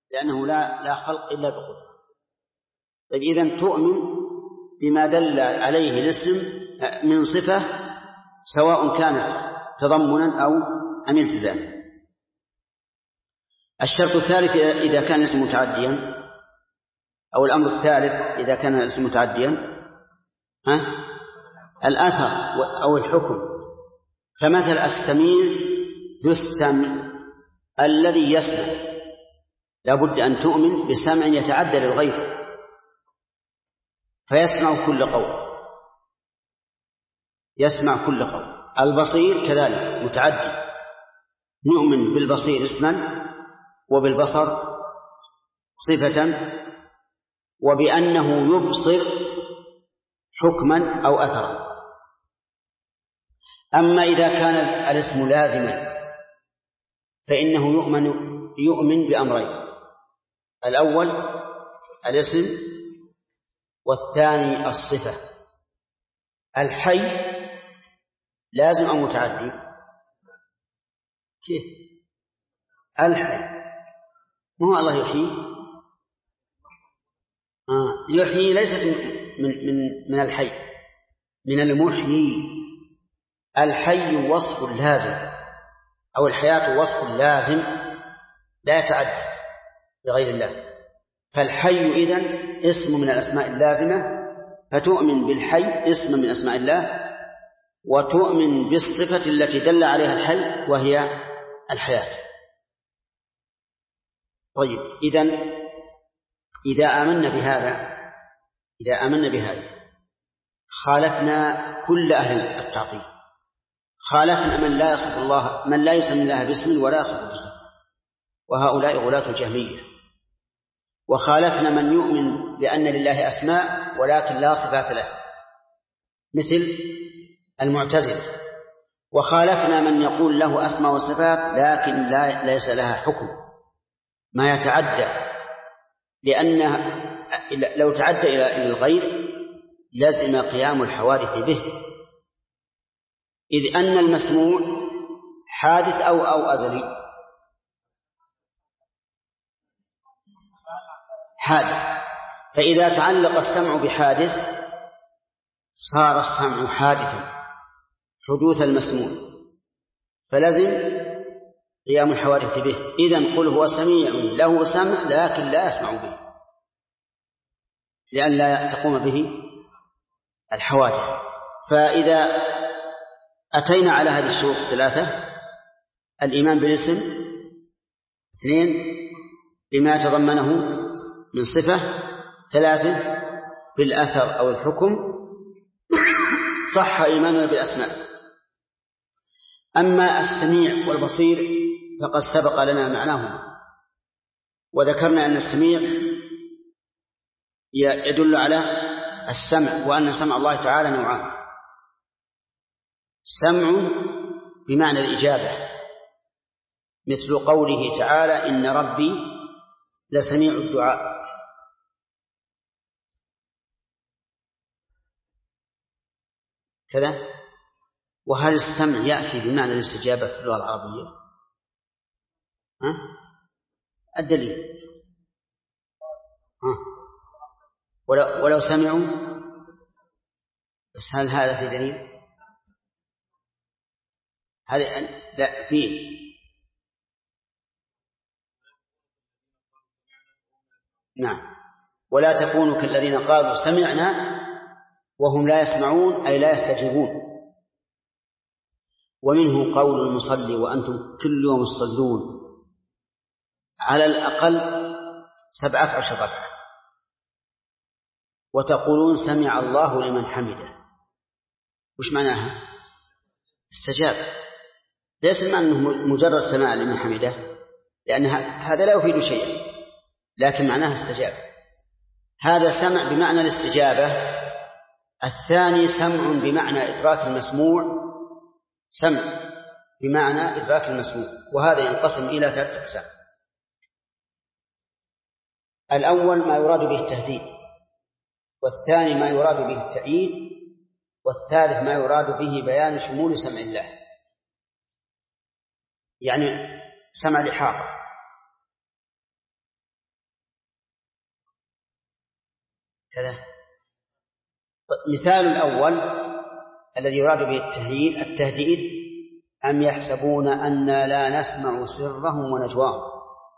لأنه لا خلق إلا بقدرة. طيب إذن تؤمن بما دل عليه الاسم من صفة سواء كانت تضمنا أو التزاما. الشرط الثالث إذا كان الاسم متعديا، أو الأمر الثالث إذا كان الاسم متعديا الأثر أو الحكم. فمثل السميع ذو السمع الذي يسمع، لا بد أن تؤمن بسمع يتعدى للغير فيسمع كل قول، يسمع كل قول. البصير كذلك متعدي، نؤمن بالبصير اسما وبالبصر صفة، وبأنه يبصر حكما أو أثرا. أما إذا كان الاسم لازما فإنه يؤمن بأمرين: الأول الاسم، والثاني الصفة. الحي لازم أو متعدي؟ كيف الحي؟ مو الله يحيي؟ يحيي ليست من الحي، من المحيي. الحي وصف لازم، أو الحياة وصف لازم لا يتعدى بغير الله. فالحي إذن اسم من الأسماء اللازمة، فتؤمن بالحي اسم من أسماء الله، وتؤمن بالصفة التي دل عليها الحي وهي الحياة. طيب إذن إذا آمنا بهذا خالفنا كل أهل التعطيل، خالفنا من لا يسمي الله باسم ولا يصف بصفة، وهؤلاء غلاة الجهمية. وخالفنا من يؤمن بأن لله أسماء ولكن لا صفات له مثل المعتزلة. وخالفنا من يقول له أسماء وصفات لكن ليس لها حكم ما يتعدى، لأنها لو تعدى إلى الغير لازم قيام الحوادث به، إذ أن المسموع حادث أو أزلي. حادث، فإذا تعلق السمع بحادث صار السمع حادثا حدوث المسموع، فلازم قيام الحوادث به. إذن قل هو سميع له سمع لكن لا يسمع به، لئلا تقوم به الحوادث. فإذا أتينا على هذه الشروط الثلاثة: الإيمان بالاسم، 2 بما تضمنه من صفة، 3 بالأثر أو الحكم، صح إيماننا بالأسماء. أما السميع والبصير فقد سبق لنا معناهما، وذكرنا أن السميع يدل على السمع، وأن سمع الله تعالى نوعان: سمع بمعنى الإجابة مثل قوله تعالى إن ربي لسميع الدعاء، كذا. وهل السمع يأتي بمعنى الاستجابة في اللغة العربية؟ الدليل ولو سمعوا، بس هل هذا في دليل؟ هذا لا فيه. نعم، ولا تكونوا كالذين قالوا سمعنا وهم لا يسمعون أي لا يستجيبون. ومنه قول المصلي وأنتم كل يوم تصلون على الأقل 17 ركعة وتقولون سمع الله لمن حمده، وش معناها؟ استجاب. ليس معنى أنه مجرد سماع لمن حمده، لأن هذا لا يفيد شيئا، لكن معناها استجاب. هذا سمع بمعنى الاستجابة. الثاني سمع بمعنى إدراك المسموع، سمع بمعنى إدراك المسموع، وهذا ينقسم إلى 3 أقسام. الأول ما يراد به التهديد، والثاني ما يراد به التأييد، والثالث ما يراد به بيان شمول سمع الله، يعني سمع الإحاطة. كذا. مثال الأول الذي يراد به التهديد أم يحسبون أننا لا نسمع سرهم ونجواهم،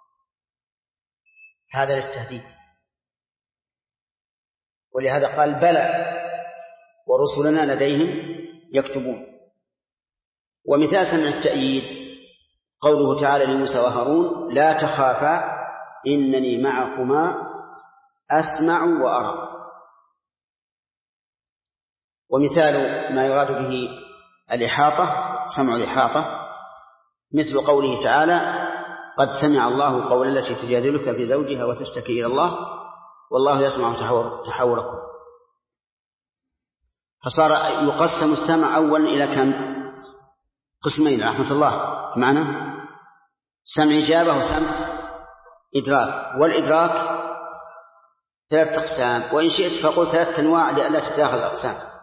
هذا للتهديد، ولهذا قال بلى ورسلنا لديهم يكتبون. ومثال سمع التأييد قوله تعالى لموسى وهارون لا تخافا إنني معكما أسمع وأرى. ومثال ما يراد به الإحاطة سمع الإحاطة مثل قوله تعالى قد سمع الله قول التي تجادلك في زوجها وتشتكي إلى الله والله يسمع تحاوركم. فصار يقسم السمع أولا إلى كم قسمين رحمة الله معنا، سمع إجابة وسمع إدراك. والإدراك 3 أقسام، وإن شئت فقل 3 أنواع لألا تتداخل الأقسام.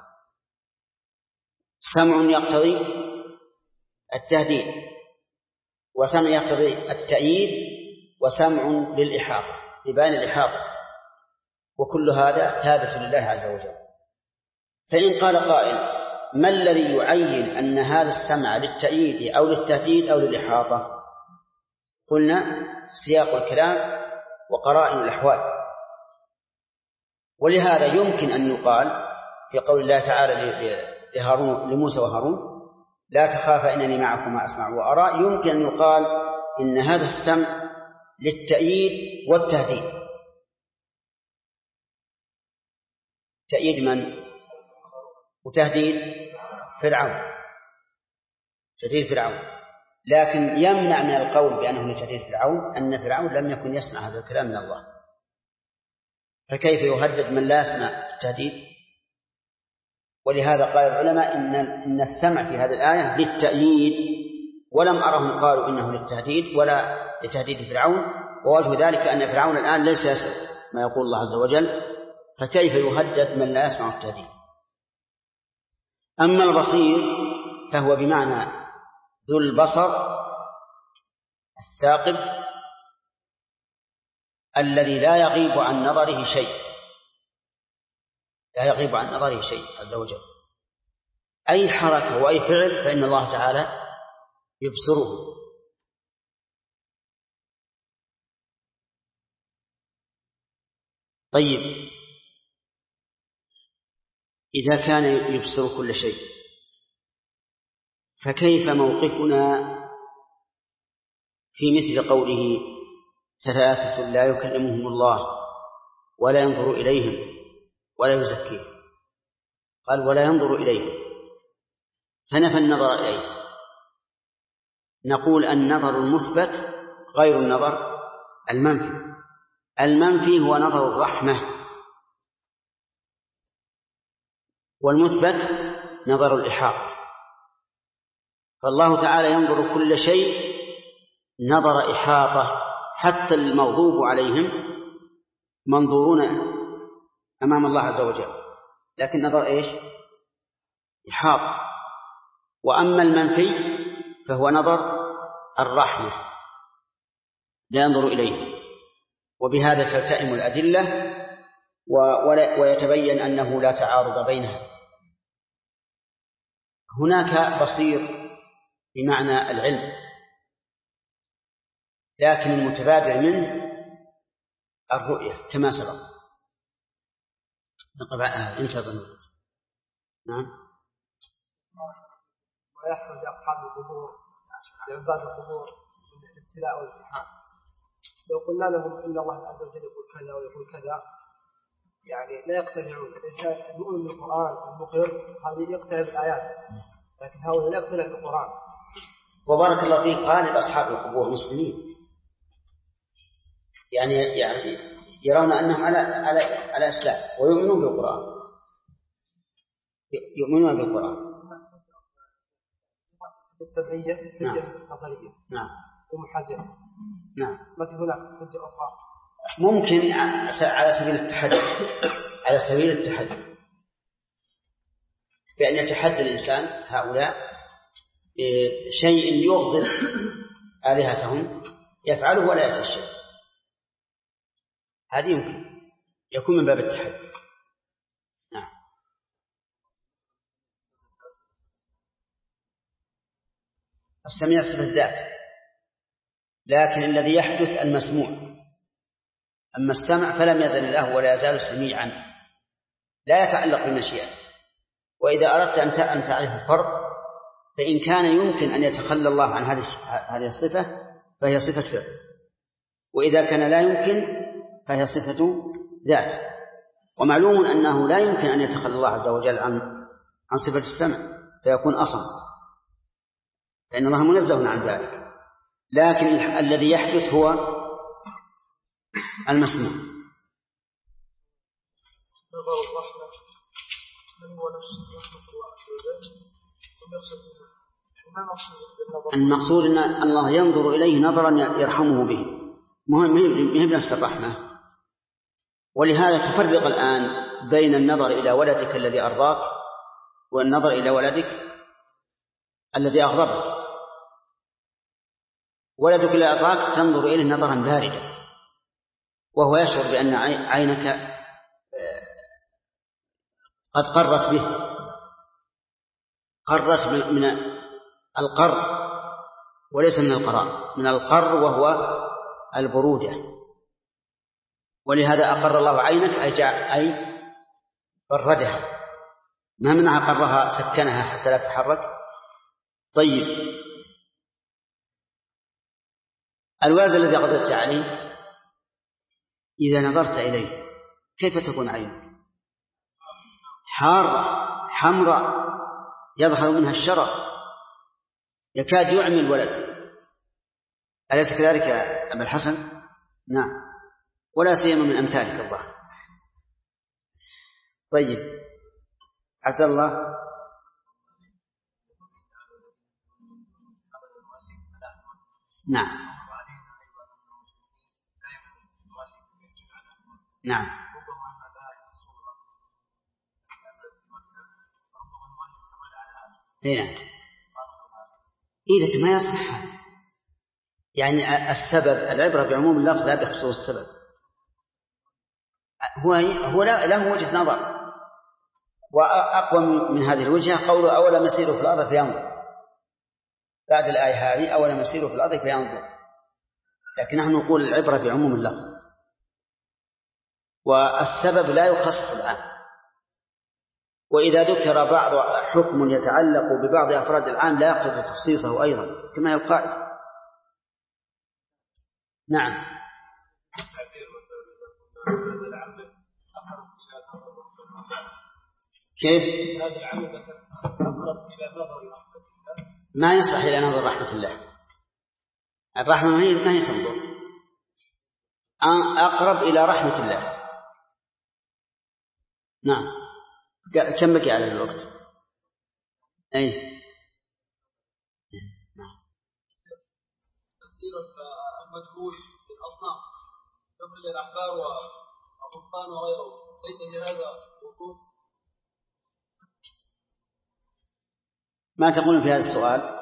سمع يقتضي التهديد، وسمع يقتضي التأييد، وسمع للإحاطة لبيان الإحاطة، وكل هذا ثابت لله عز وجل. فإن قال قائل ما الذي يعين أن هذا السمع للتأييد أو للتهديد أو للإحاطة؟ قلنا سياق الكلام وقرائن الأحوال. ولهذا يمكن أن يقال في قول الله تعالى لموسى وهارون لا تخافا إنني معكما أسمع وأرى، يمكن أن يقال إن هذا السمع للتأييد والتهديد. تأييد من؟ وتهديد فرعون، تهديد فرعون. لكن يمنع من القول بأنه لتهديد فرعون أن فرعون لم يكن يسمع هذا الكلام من الله، فكيف يهدد من لا يسمع التهديد؟ ولهذا قال العلماء إن السمع في هذه الآية للتأييد، ولم أرهم قالوا إنه للتهديد ولا لتهديد فرعون. ووجه ذلك أن فرعون الآن ليس يسمع ما يقول الله عز وجل، فكيف يهدد من لا يسمع التهديد؟ أما البصير فهو بمعنى ذو البصر الثاقب الذي لا يغيب عن نظره شيء، لا يغيب عن نظره شيء عز وجل. أي حركة وأي فعل فإن الله تعالى يبصره. طيب إذا كان يبصر كل شيء فكيف موقفنا في مثل قوله 3 لا يكلمهم الله ولا ينظر إليهم ولا يزكيهم؟ قال ولا ينظر إليهم، فنفى النظر إليه. نقول النظر المثبت غير النظر المنفي. المنفي هو نظر الرحمة، والمثبت نظر الإحاطة. فالله تعالى ينظر كل شيء نظر إحاطة، حتى المغضوب عليهم منظورون أمام الله عز وجل، لكن نظر إيش؟ إحاطة. وأما المنفي فهو نظر الرحمة لا ينظر إليه. وبهذا تلتئم الأدلة ويتبين أنه لا تعارض بينها. هناك بصير بمعنى العلم، لكن المتبادر منه الرؤية كما سبق. انتظر. نعم. ما يحصل لأصحاب القبور لعباد القبور من الابتلاء والامتحان، لو قلنا لهم إن الله عز وجل يقول كذا ويقول كذا يعني لا يقتنعون. الإنسان يؤمن بالقرآن المقر هذه يقتنع بالآيات، لكن هؤلاء لا يقتنع بالقرآن. وبارك الله فيك قال لأصحاب القبور مسلمين، يعني يرون أنهم على إسلام ويؤمنون بالقرآن، يؤمنون بالقرآن. السبعية حجة نظرية نعم ومحجة. نعم. ما في هناك حجة أخرى ممكن على سبيل التحدي، على سبيل التحدي بأن يتحدى الإنسان هؤلاء شيء يغضب آلهتهم يفعله ولا يتشاء، هذه يمكن يكون من باب التحدي. السميع صفة ذات، لكن الذي يحدث المسموع. أما السمع فلم يزل الله ولا يزال سميعا، لا يتعلق بالمشيئة. وإذا أردت أن تعرف الفرق، فإن كان يمكن أن يتخلى الله عن هذه الصفة فهي صفة فعل، وإذا كان لا يمكن فهي صفة ذات. ومعلوم أنه لا يمكن أن يتخلى الله عز وجل عن صفة السمع فيكون أصم، فإن الله منزه عن ذلك. لكن الذي يحدث هو المسموع. المقصود أن الله ينظر إليه نظرا يرحمه به، مهم بنفس الرحمة. ولهذا تفرق الآن بين النظر إلى ولدك الذي أرضاك والنظر إلى ولدك الذي أغضبك. ولدك الذي أرضاك تنظر إليه نظرا باردا، وهو يشعر بأن عينك قد قرت به، قرت من القر وليس من القرار، من القر وهو البرودة. ولهذا أقر الله عينك أي بردها، ما منع قرها سكنها حتى لا تتحرك. طيب، الولد الذي قدرت عليه إذا نظرت إليه كيف تكون عينك؟ حارة حمراء يظهر منها الشرر، يكاد يعمي الولد. أليس كذلك يا أبا الحسن؟ نعم، ولا سيما من أمثالك الله. طيب، عبد الله. نعم نعم. إذا ما يصح، يعني السبب، العبرة بعموم اللفظ لا بخصوص السبب. هو له وجهة نظر، وأقوى من هذه الوجهة قوله أولم يسيروا في الأرض فينظر، بعد الآية هذه أولم يسيروا في الأرض فينظر. لكن نحن نقول العبرة بعموم اللفظ، والسبب لا يخصص العام. وإذا ذكر بعض حكم يتعلق ببعض أفراد العام لا يقتضي تخصيصه أيضا، كما هي القاعدة. نعم. كيف؟ ما يصلح إلى نظر رحمة الله. الرحمة ما هي تنظر، أقرب إلى رحمة الله. نعم. كم بقي على الوقت؟ أي نعم. تفسير المجهول في الأصنام يخرج الأحبار والرهبان وغيره، ليس لهذا وصول؟ ما تقولون في هذا السؤال؟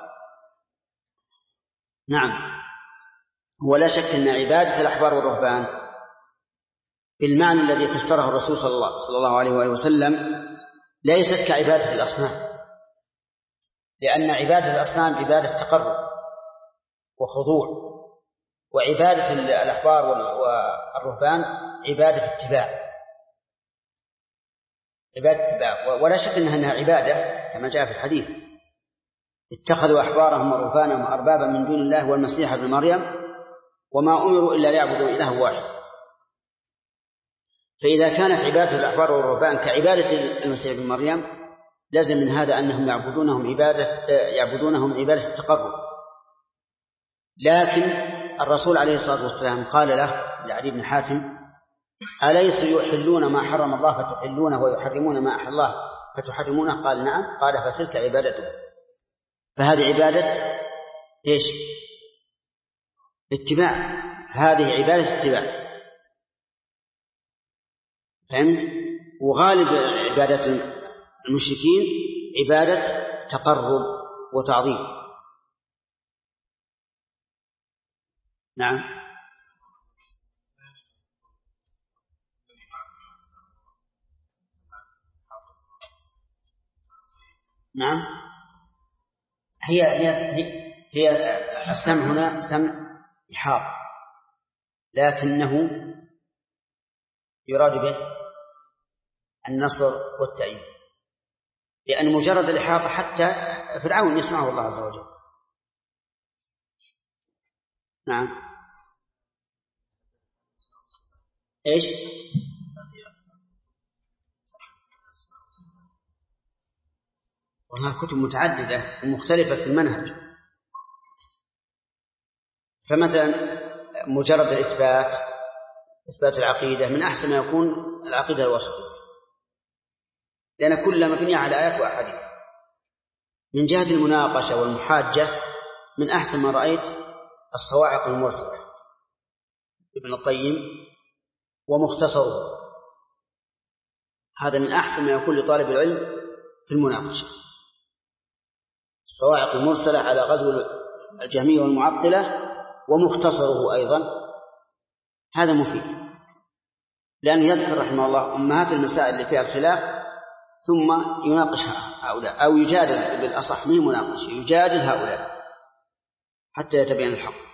نعم، ولا شك أن عبادة الأحبار والرهبان بالمعنى الذي فسره الرسول صلى الله عليه وآله وسلم ليست كعبادة الأصنام، لأن عبادة الأصنام عبادة تقرب وخضوع، وعبادة الأحبار والرهبان عبادة اتباع، ولا شك أنها عبادة كما جاء في الحديث: اتخذوا أحبارهم ورهبانهم أربابا من دون الله والمسيح ابن مريم وما أمروا إلا ليعبدوا إله واحد. فإذا كانت عبادة الأحبار والرهبان كعبادة المسيح ابن مريم، لازم من هذا أنهم يعبدونهم عبادة التقرب. لكن الرسول عليه الصلاة والسلام قال له لعلي بن حاتم: أليس يحلون ما حرم الله فتحلونه ويحرمون ما أحل الله فتحرمونه؟ قال: نعم. قال: فتلك عبادته. فهذه عبادة إيش؟ اتباع. هذه عبادة اتباع، فهمت؟ وغالب عبادة المشركين عبادة تقرب وتعظيم. نعم. نعم، هي هي السمع هنا سمع إحاطة، لكنه يراد به النصر والتأييد، لأن مجرد الإحاطة حتى فرعون يسمعه الله عز وجل. نعم. إيش؟ وهناك كتب متعددة ومختلفة في المنهج. فمثلا مجرد إثبات العقيدة من أحسن ما يكون العقيدة الوسطية، لأن كلها مبنية على آيات وأحاديث. من جهة المناقشة والمحاجة من أحسن ما رأيت الصواعق المرسلة ابن القيم ومختصره، هذا من أحسن ما يكون لطالب العلم في المناقشة. الصواعق المرسلة على غزو الجهمية والمعطلة ومختصره أيضا، هذا مفيد، لأنه يذكر رحمه الله أمهات المسائل اللي فيها الخلاف ثم يناقش هؤلاء، أو يجادل بالأصح من مناقش، يجادل هؤلاء حتى يتبين الحق.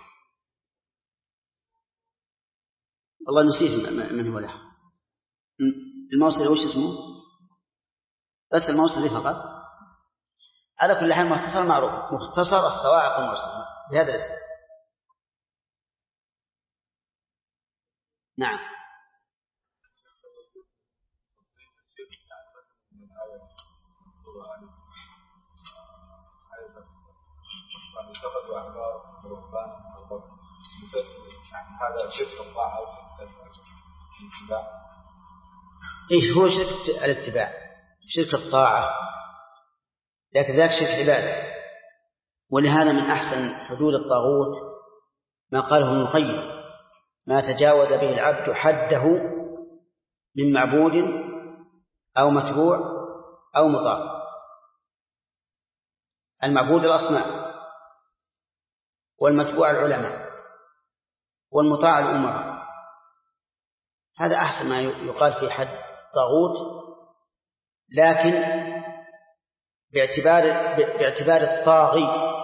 والله نسيت من هو له الموصلي، وش اسمه؟ بس الموصلي فقط. على كل حال مختصر معروف، مختصر الصواعق المرسلة بهذا الاسم. نعم. هذا شرك الطاعة أو الاتباع. إيش هو شرك الاتباع؟ شرك الطاعة، لكن ذاك شرك عبادة. ولهذا من أحسن حدود الطاغوت ما قاله ابن القيم: ما تجاوز به العبد حده من معبود أو متبوع أو مطاع. المعبود الأصنام، والمتبوع العلماء، والمطاع الأمراء. هذا أحسن ما يقال في حد طاغوت، لكن باعتبار الطاغي.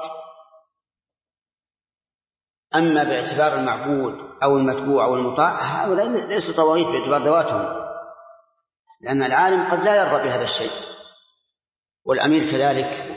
أما باعتبار المعبود أو المتبوع أو المطاع هؤلاء ليسوا طواغيت باعتبار ذواتهم، لأن العالم قد لا يرضى بهذا الشيء، والأمير كذلك،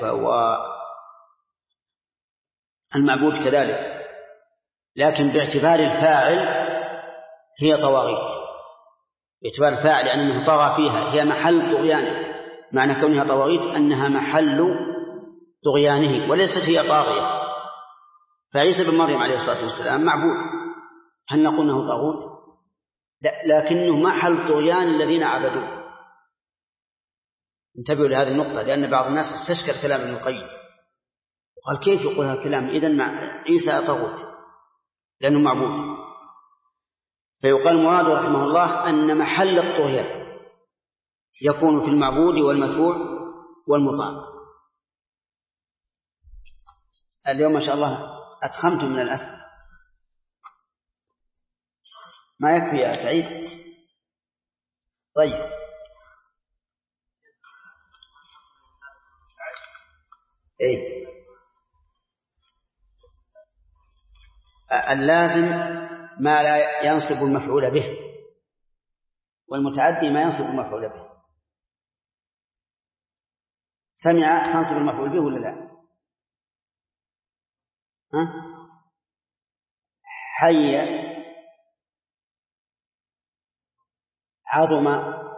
والمعبود كذلك، لكن باعتبار الفاعل هي طواغيت، باعتبار الفاعل أنه طغى فيها، هي محل طغيانه. معنى كونها طواغيت أنها محل طغيانه وليست هي طاغية. فعيسى بن مريم عليه الصلاة والسلام معبود، هل نقول أنه طاغوت؟ لا، لكنه محل طغيان الذين عبدوه. انتبهوا لهذه النقطة، لأن بعض الناس استشكل كلام ابن القيم وقال كيف يقول هذا الكلام؟ إذن عيسى طاغوت لأنه معبود. فيقال مراد رحمه الله أن محل الطغيان يكون في المعبود والمتبوع والمطاع. اليوم ما شاء الله أتخمتم من الأسئلة، ما يكفي يا سعيد؟ طيب، إيه اللازم ما لا ينصب المفعول به، والمتعدي ما ينصب المفعول به. سمع تنصب المفعول به ولا لا؟ حي، عظم،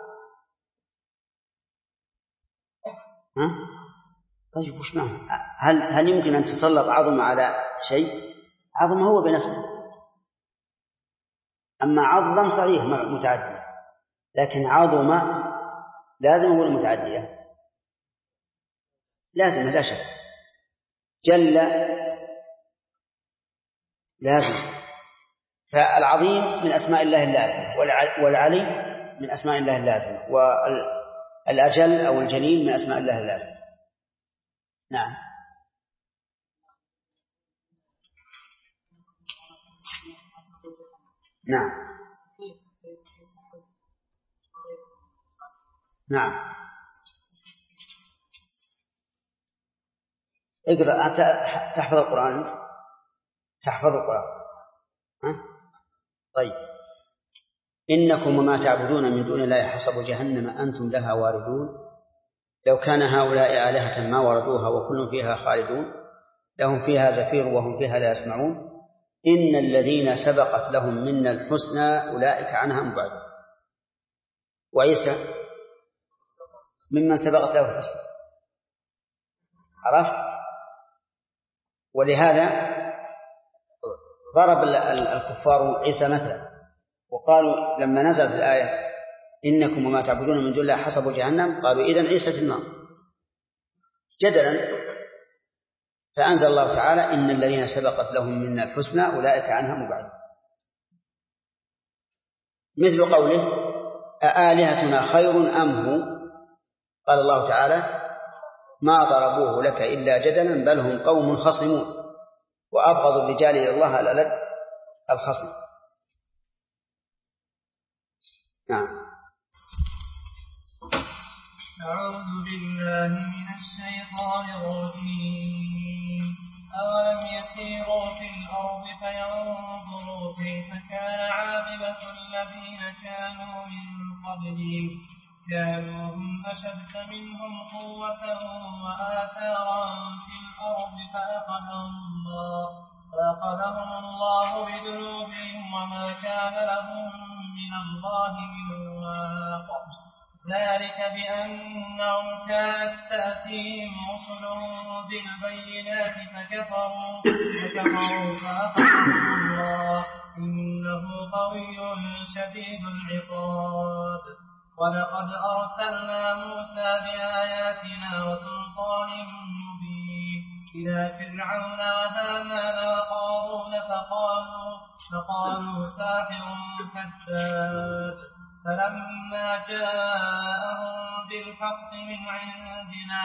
طيب وش معنى؟ هل يمكن أن تسلط عظم على شيء؟ عظم هو بنفسه. أما عظم صحيح متعدي، لكن عظم لازم هو المتعدية، لازم لا شك. جل لازم. فالعظيم من أسماء الله اللازمة، والعلي من أسماء الله اللازمة، والأجل أو الجليل من أسماء الله اللازمة. نعم. نعم. نعم. اقرأ. تحفظ القرآن أنت؟ تحفظ القرآن؟ ها؟ طيب. إنكم وما تعبدون من دون الله حصب جهنم أنتم لها واردون لو كان هؤلاء آلهة ما وردوها وكل فيها خالدون لهم فيها زفير وهم فيها لا يسمعون إن الذين سبقت لهم منا الحسنى أولئك عنها مبعدون. وعيسى ممن سبقت له الحسنى، عرفت؟ ولهذا ضرب الكفار عيسى مثلا وقالوا لما نزلت الآية إنكم وما تعبدون من دون الله حصب جهنم قالوا إذن عيسى في النار جدلا. فأنزل الله تعالى إن الذين سبقت لهم منا الحسنى أولئك عنها مبعدون. مثل قوله أآلهتنا خير أم هو قال الله تعالى ما ضربوه لك إلا جدلا بل هم قوم خصمون وأبغض الرجال إلى الله الألد الخصم. نعم. أعوذ بالله من الشيطان الرجيم. أولم يسيروا في الأرض فينظروا كيف كان عاقبة الذين كانوا من قبلهم كانوا هم أشد منهم قوة وآثارا في الأرض فأخذهم الله بذنوبهم وما كان لهم من الله من واق. ذلك بأنهم كانت تأتيهم رسلهم بالبينات فكفروا فأخذهم الله إنه قوي شديد العقاب. ولقد أرسلنا موسى بآياتنا وسلطان مبين إلى فرعون وهامان وقارون فقالوا ساحر كذاب. فلما جاءهم بالحق من عندنا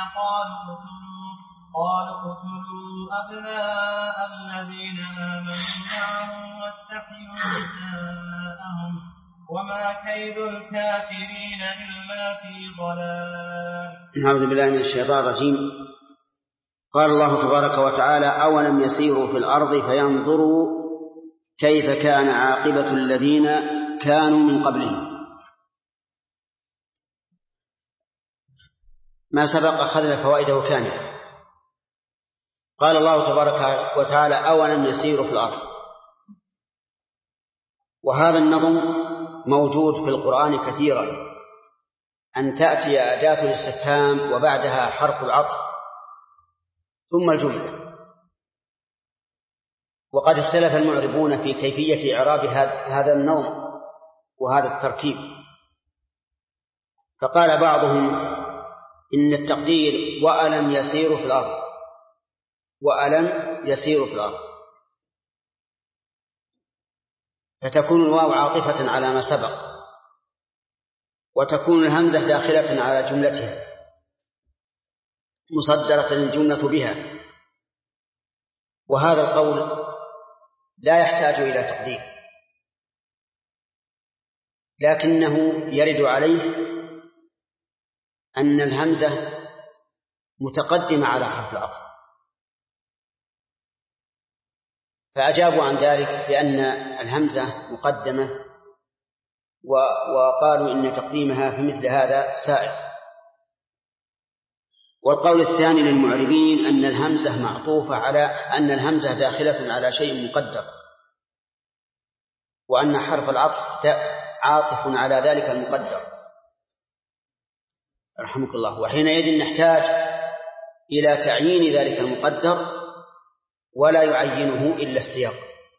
قالوا اقتلوا أبناء الذين آمنوا معه واستحيوا نساءهم وما كيد الكافرين إلا في ضلال. أعوذ بالله من الشيطان الرجيم. قال الله تبارك وتعالى أولم يسيروا في الأرض فينظروا كيف كان عاقبة الذين كانوا من قبلهم. ما سبق أخذنا فوائده كاملة. قال الله تبارك وتعالى أولم يسيروا في الأرض، وهذا النظم موجود في القرآن كثيرا أن تأتي أداة الاستفهام وبعدها حرف العطف ثم الجملة. وقد اختلف المعربون في كيفية إعراب هذا النظم وهذا التركيب، فقال بعضهم إن التقدير وألم يسيروا في الأرض، وألم يسيروا في الأرض، فتكون الواو عاطفة على ما سبق، وتكون الهمزة داخلة على جملتها مصدرة الجملة بها. وهذا القول لا يحتاج إلى تقدير، لكنه يرد عليه أن الهمزة متقدمة على حرف العطف، فأجابوا عن ذلك بأن الهمزة مقدمة، وقالوا إن تقديمها في مثل هذا سائغ. والقول الثاني للمعربين أن الهمزة معطوفة على أن الهمزة داخلة على شيء مقدر، وأن حرف العطف عاطف على ذلك المقدر رحمك الله. وحينئذ نحتاج إلى تعيين ذلك المقدر ولا يعينه إلا السياق،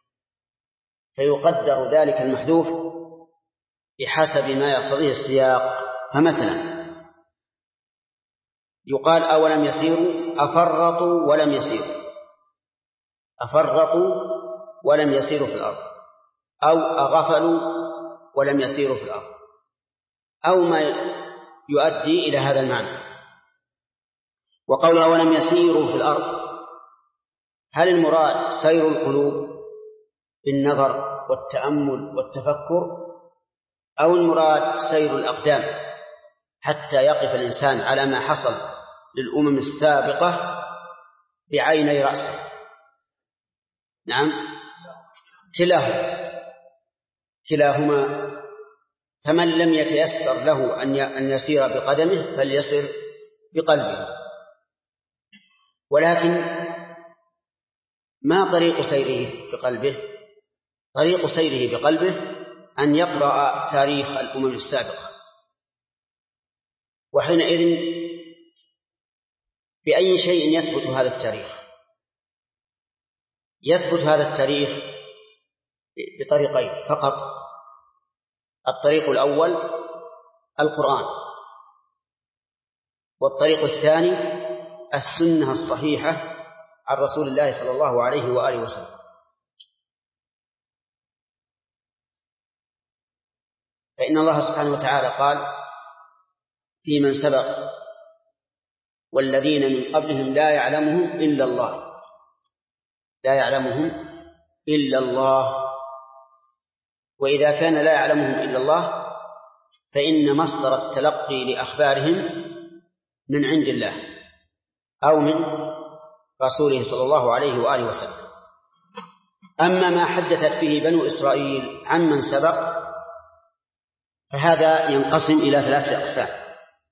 فيقدر ذلك المحذوف بحسب ما يقتضيه السياق. فمثلا يقال أولم يسيروا أفرطوا ولم يسيروا، أفرطوا ولم يسيروا في الأرض، أو أغفلوا ولم يسيروا في الأرض، أو ما يؤدي إلى هذا المعنى. وقول أولم يسيروا في الأرض، هل المراد سير القلوب بالنظر والتأمل والتفكر، أو المراد سير الأقدام حتى يقف الإنسان على ما حصل للأمم السابقة بعيني رأسه. نعم، كلاهما. فمن لم يتيسر له أن يسير بقدمه فليسر بقلبه. ولكن ما طريق سيره بقلبه؟ طريق سيره بقلبه أن يقرأ تاريخ الأمم السابقة، وحينئذ بأي شيء يثبت هذا التاريخ؟ يثبت هذا التاريخ بطريقين فقط. الطريق الأول القرآن، والطريق الثاني السنة الصحيحة عن رسول الله صلى الله عليه وآله وسلم. فإن الله سبحانه وتعالى قال في من سبق والذين من قبلهم لا يعلمهم إلا الله، لا يعلمهم إلا الله. وإذا كان لا يعلمهم إلا الله فإن مصدر التلقي لأخبارهم من عند الله أو من رسوله صلى الله عليه وآله وسلم. أما ما حدثت به بنو إسرائيل عن من سبق فهذا ينقسم إلى 3 أقسام.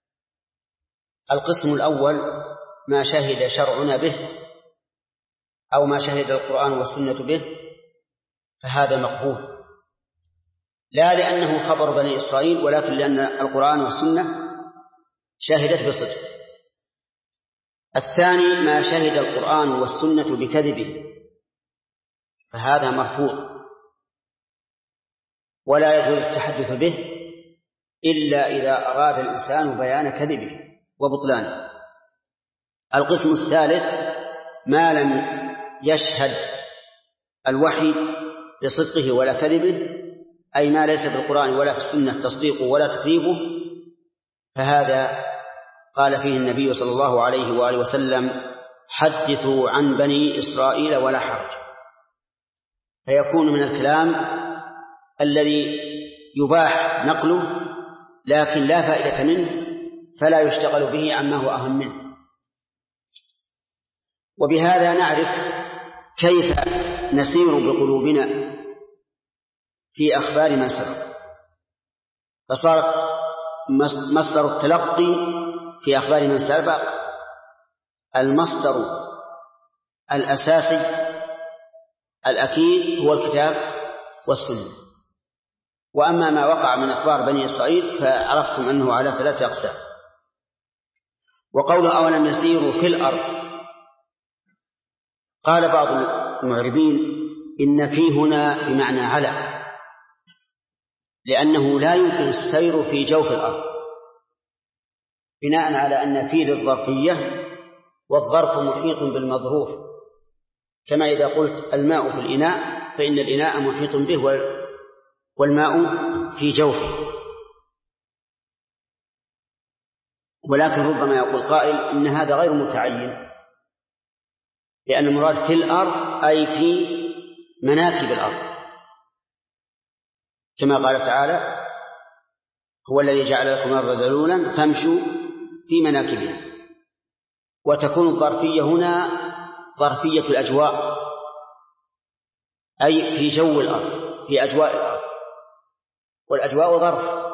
القسم الأول ما شهد شرعنا به أو ما شهد القرآن والسنة به، فهذا مقبول، لا لأنه خبر بني إسرائيل ولكن لأن القرآن والسنة شهدت بصدق. الثاني ما شهد القرآن والسنة بكذبه، فهذا مرفوض ولا يجوز التحدث به إلا إذا أراد الإنسان بيان كذبه وبطلانه. القسم الثالث ما لم يشهد الوحي بصدقه ولا كذبه، أي ما ليس في القرآن ولا في السنة تصديقه ولا تكذيبه، فهذا قال فيه النبي صلى الله عليه وآله وسلم حدثوا عن بني إسرائيل ولا حرج. فيكون من الكلام الذي يباح نقله لكن لا فائدة منه، فلا يشتغل به عما هو أهم منه. وبهذا نعرف كيف نسير بقلوبنا في أخبار من سبق. فصار مصدر التلقي في أخبار من سبق المصدر الأساسي الأكيد هو الكتاب والسنة. وأما ما وقع من أخبار بني إسرائيل فعرفتم أنه على 3 أقسام. وقول أولم يسيروا في الأرض، قال بعض المعربين إن في هنا بمعنى على، لأنه لا يمكن السير في جوف الأرض، بناء على أن في للظرفية والظرف محيط بالمظروف، كما إذا قلت الماء في الإناء فإن الإناء محيط به والماء في جوفه. ولكن ربما يقول قائل إن هذا غير متعين، لأن المراد في الأرض أي في مناكب الأرض، كما قال تعالى هو الذي جعل لكم الأرض ذلولا فامشوا في مناكبها. وتكون الظرفية هنا ظرفية الأجواء، أي في جو الأرض، في أجواء الأرض، والأجواء ظرف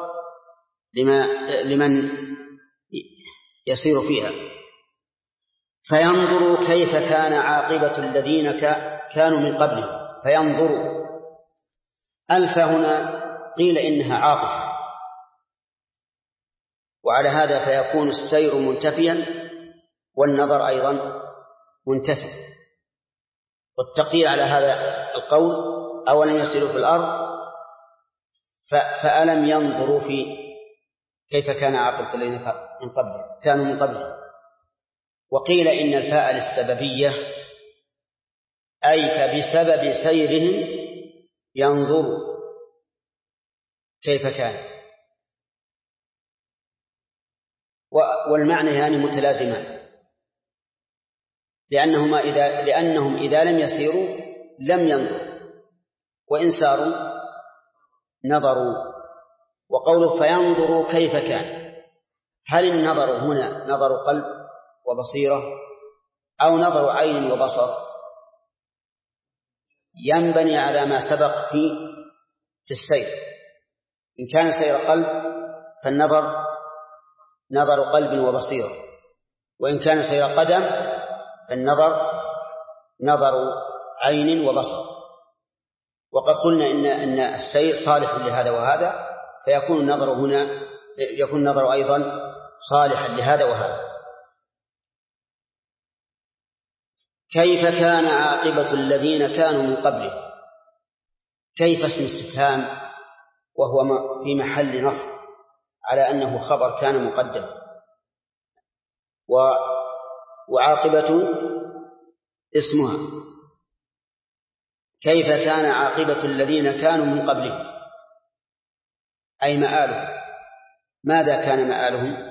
لمن يسير فيها. فينظروا كيف كان عاقبة الذين كانوا من قبلهم. فينظروا ألف هنا قيل إنها عاطفة، وعلى هذا فيكون السير منتفيا والنظر أيضا منتفي. والتقدير على هذا القول أولم يسيروا في الأرض فألم ينظروا في كيف كان عاقبة الذين من قبلهم كانوا من قبلهم. وقيل إن الفاء للسببية، أي فبسبب سيرهم ينظروا كيف كان. والمعنى يعني متلازمان، لأنهم إذا لم يسيروا لم ينظروا، وإن ساروا نظروا. وقوله فينظروا كيف كان، هل النظر هنا نظر قلب وبصيرة أو نظر عين وبصر ينبني على ما سبق في السير. إن كان سير قلب فالنظر نظر قلب وبصير، وإن كان سير قدم فالنظر نظر عين وبصر. وقد قلنا إن السير صالح لهذا وهذا، فيكون النظر هنا يكون النظر أيضا صالحا لهذا وهذا. كيف كان عاقبة الذين كانوا من قبله؟ كيف اسم استفهام وهو في محل نصب على أنه خبر كان مقدم، وعاقبة اسمها. كيف كان عاقبة الذين كانوا من قبله أي مآلهم، ماذا كان مآلهم؟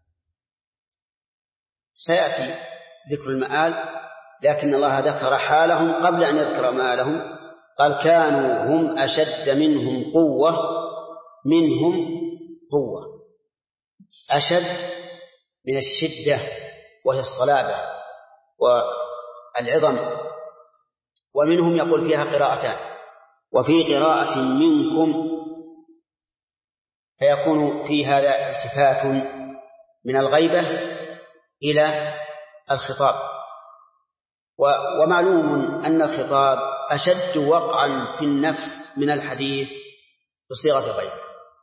سيأتي ذكر المآل، لكن الله ذكر حالهم قبل أن يذكر مآلهم. قال كانوا هم أشد منهم قوة أشد من الشدة وهي الصلابة والعظم. ومنهم يقول فيها قراءتان، وفي قراءة منكم، فيكون في هذا التفات من الغيبة إلى الخطاب. ومعلوم أن الخطاب أشد وقعا في النفس من الحديث بصيغة الغيبة،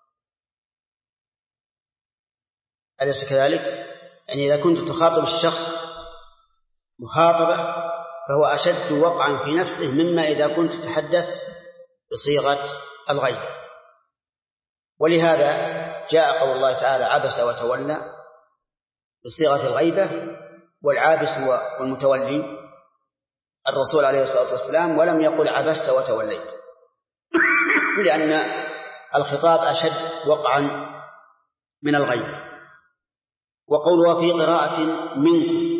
أليس كذلك؟ يعني إذا كنت تخاطب الشخص مخاطبة فهو أشد وقعا في نفسه مما إذا كنت تتحدث بصيغة الغيبة. ولهذا جاء قول الله تعالى عبس وتولى بصيغة الغيبة، والعابس والمتولي الرسول عليه الصلاة والسلام، ولم يقل عبست وتوليت، لأن الخطاب أشد وقعا من الغيبة. وقوله في قراءة منكم،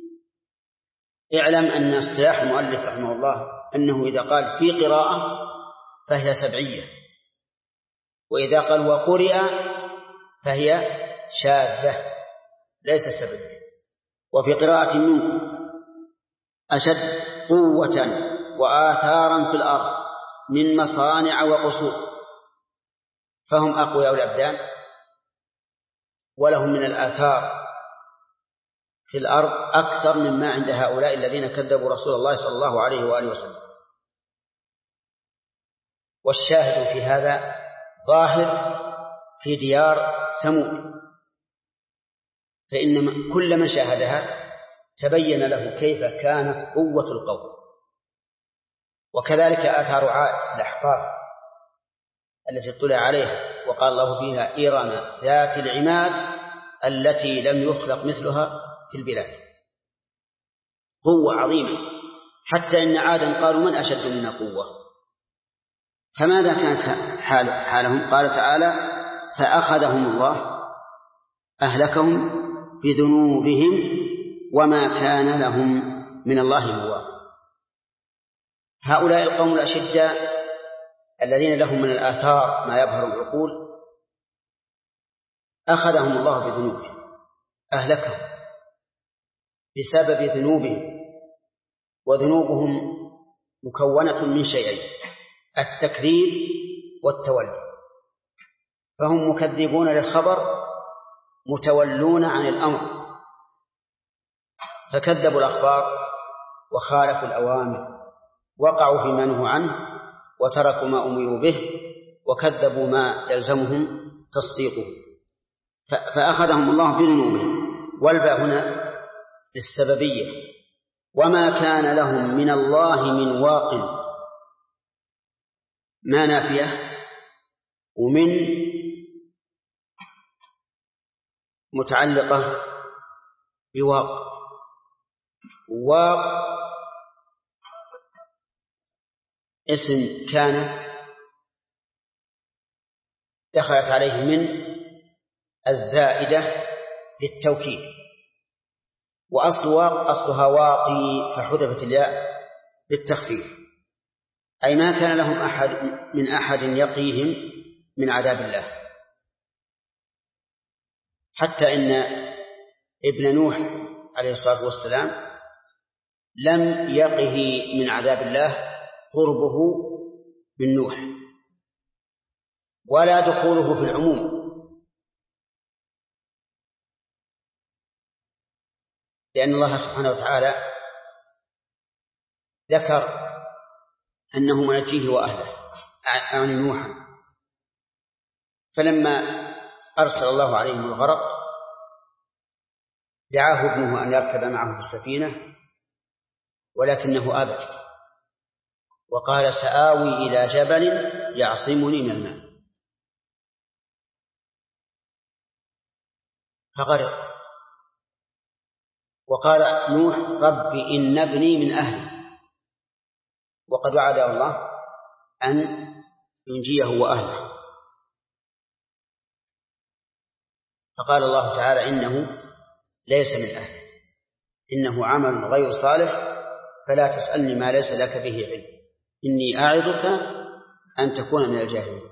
اعلم أن اصطلاح المؤلف رحمه الله أنه إذا قال في قراءة فهي سبعية، وإذا قال وقرئ فهي شاذة ليست سبعية. وفي قراءة منكم أشد قوة وآثارا في الأرض من مصانع وقصور، فهم أقوياء الأبدان ولهم من الآثار في الأرض أكثر مما عند هؤلاء الذين كذبوا رسول الله صلى الله عليه وآله وسلم. والشاهد في هذا ظاهر في ديار ثمود، فإن كل من شاهدها تبين له كيف كانت قوة القوم. وكذلك آثار عاد الأحقاف التي اطلع عليها وقال الله فيها إرم ذات العماد التي لم يخلق مثلها في البلاد، قوة عظيمة، حتى إن عادا قالوا من أشد منا قوة. فماذا كانت حالهم؟ قال تعالى فأخذهم الله أهلكهم بذنوبهم وما كان لهم من الله مواق. هؤلاء القوم الأشداء الذين لهم من الآثار ما يبهر العقول أخذهم الله بذنوبهم، أهلكهم بسبب ذنوبهم. وذنوبهم مكونة من شيئين: التكذيب والتولي، فهم مكذبون للخبر متولون عن الأمر، فكذبوا الأخبار وخالفوا الأوامر، وقعوا فيما نهوا عنه وتركوا ما أمروا به وكذبوا ما يلزمهم تصديقه، فأخذهم الله بذنوبهم. والباء هنا للسببية، وما كان لهم من الله من واق، ما نافية، ومن متعلقة بواق. واق اسم كان دخلت عليه من الزائدة للتوكيد، وأصل واق أصلها واقي فحذفت الياء للتخفيف، أي ما كان لهم من أحد يقيهم من عذاب الله. حتى إن ابن نوح عليه الصلاة والسلام لم يقه من عذاب الله قربه من نوح ولا دخوله في العموم، لأن الله سبحانه وتعالى ذكر أنه منجيه وأهله عن نوحا، فلما أرسل الله عليهم الغرق دعاه ابنه أن يركب معه في السفينة ولكنه أبى وقال سآوي إلى جبل يعصمني من الماء فغرق. وقال نوح رب إن ابني من أهلي، وقد وعد الله أن ينجيه وأهله، فقال الله تعالى إنه ليس من أهله، إنه عمل غير صالح فلا تسألني ما ليس لك به علم، إني أعظك أن تكون من الجاهلين.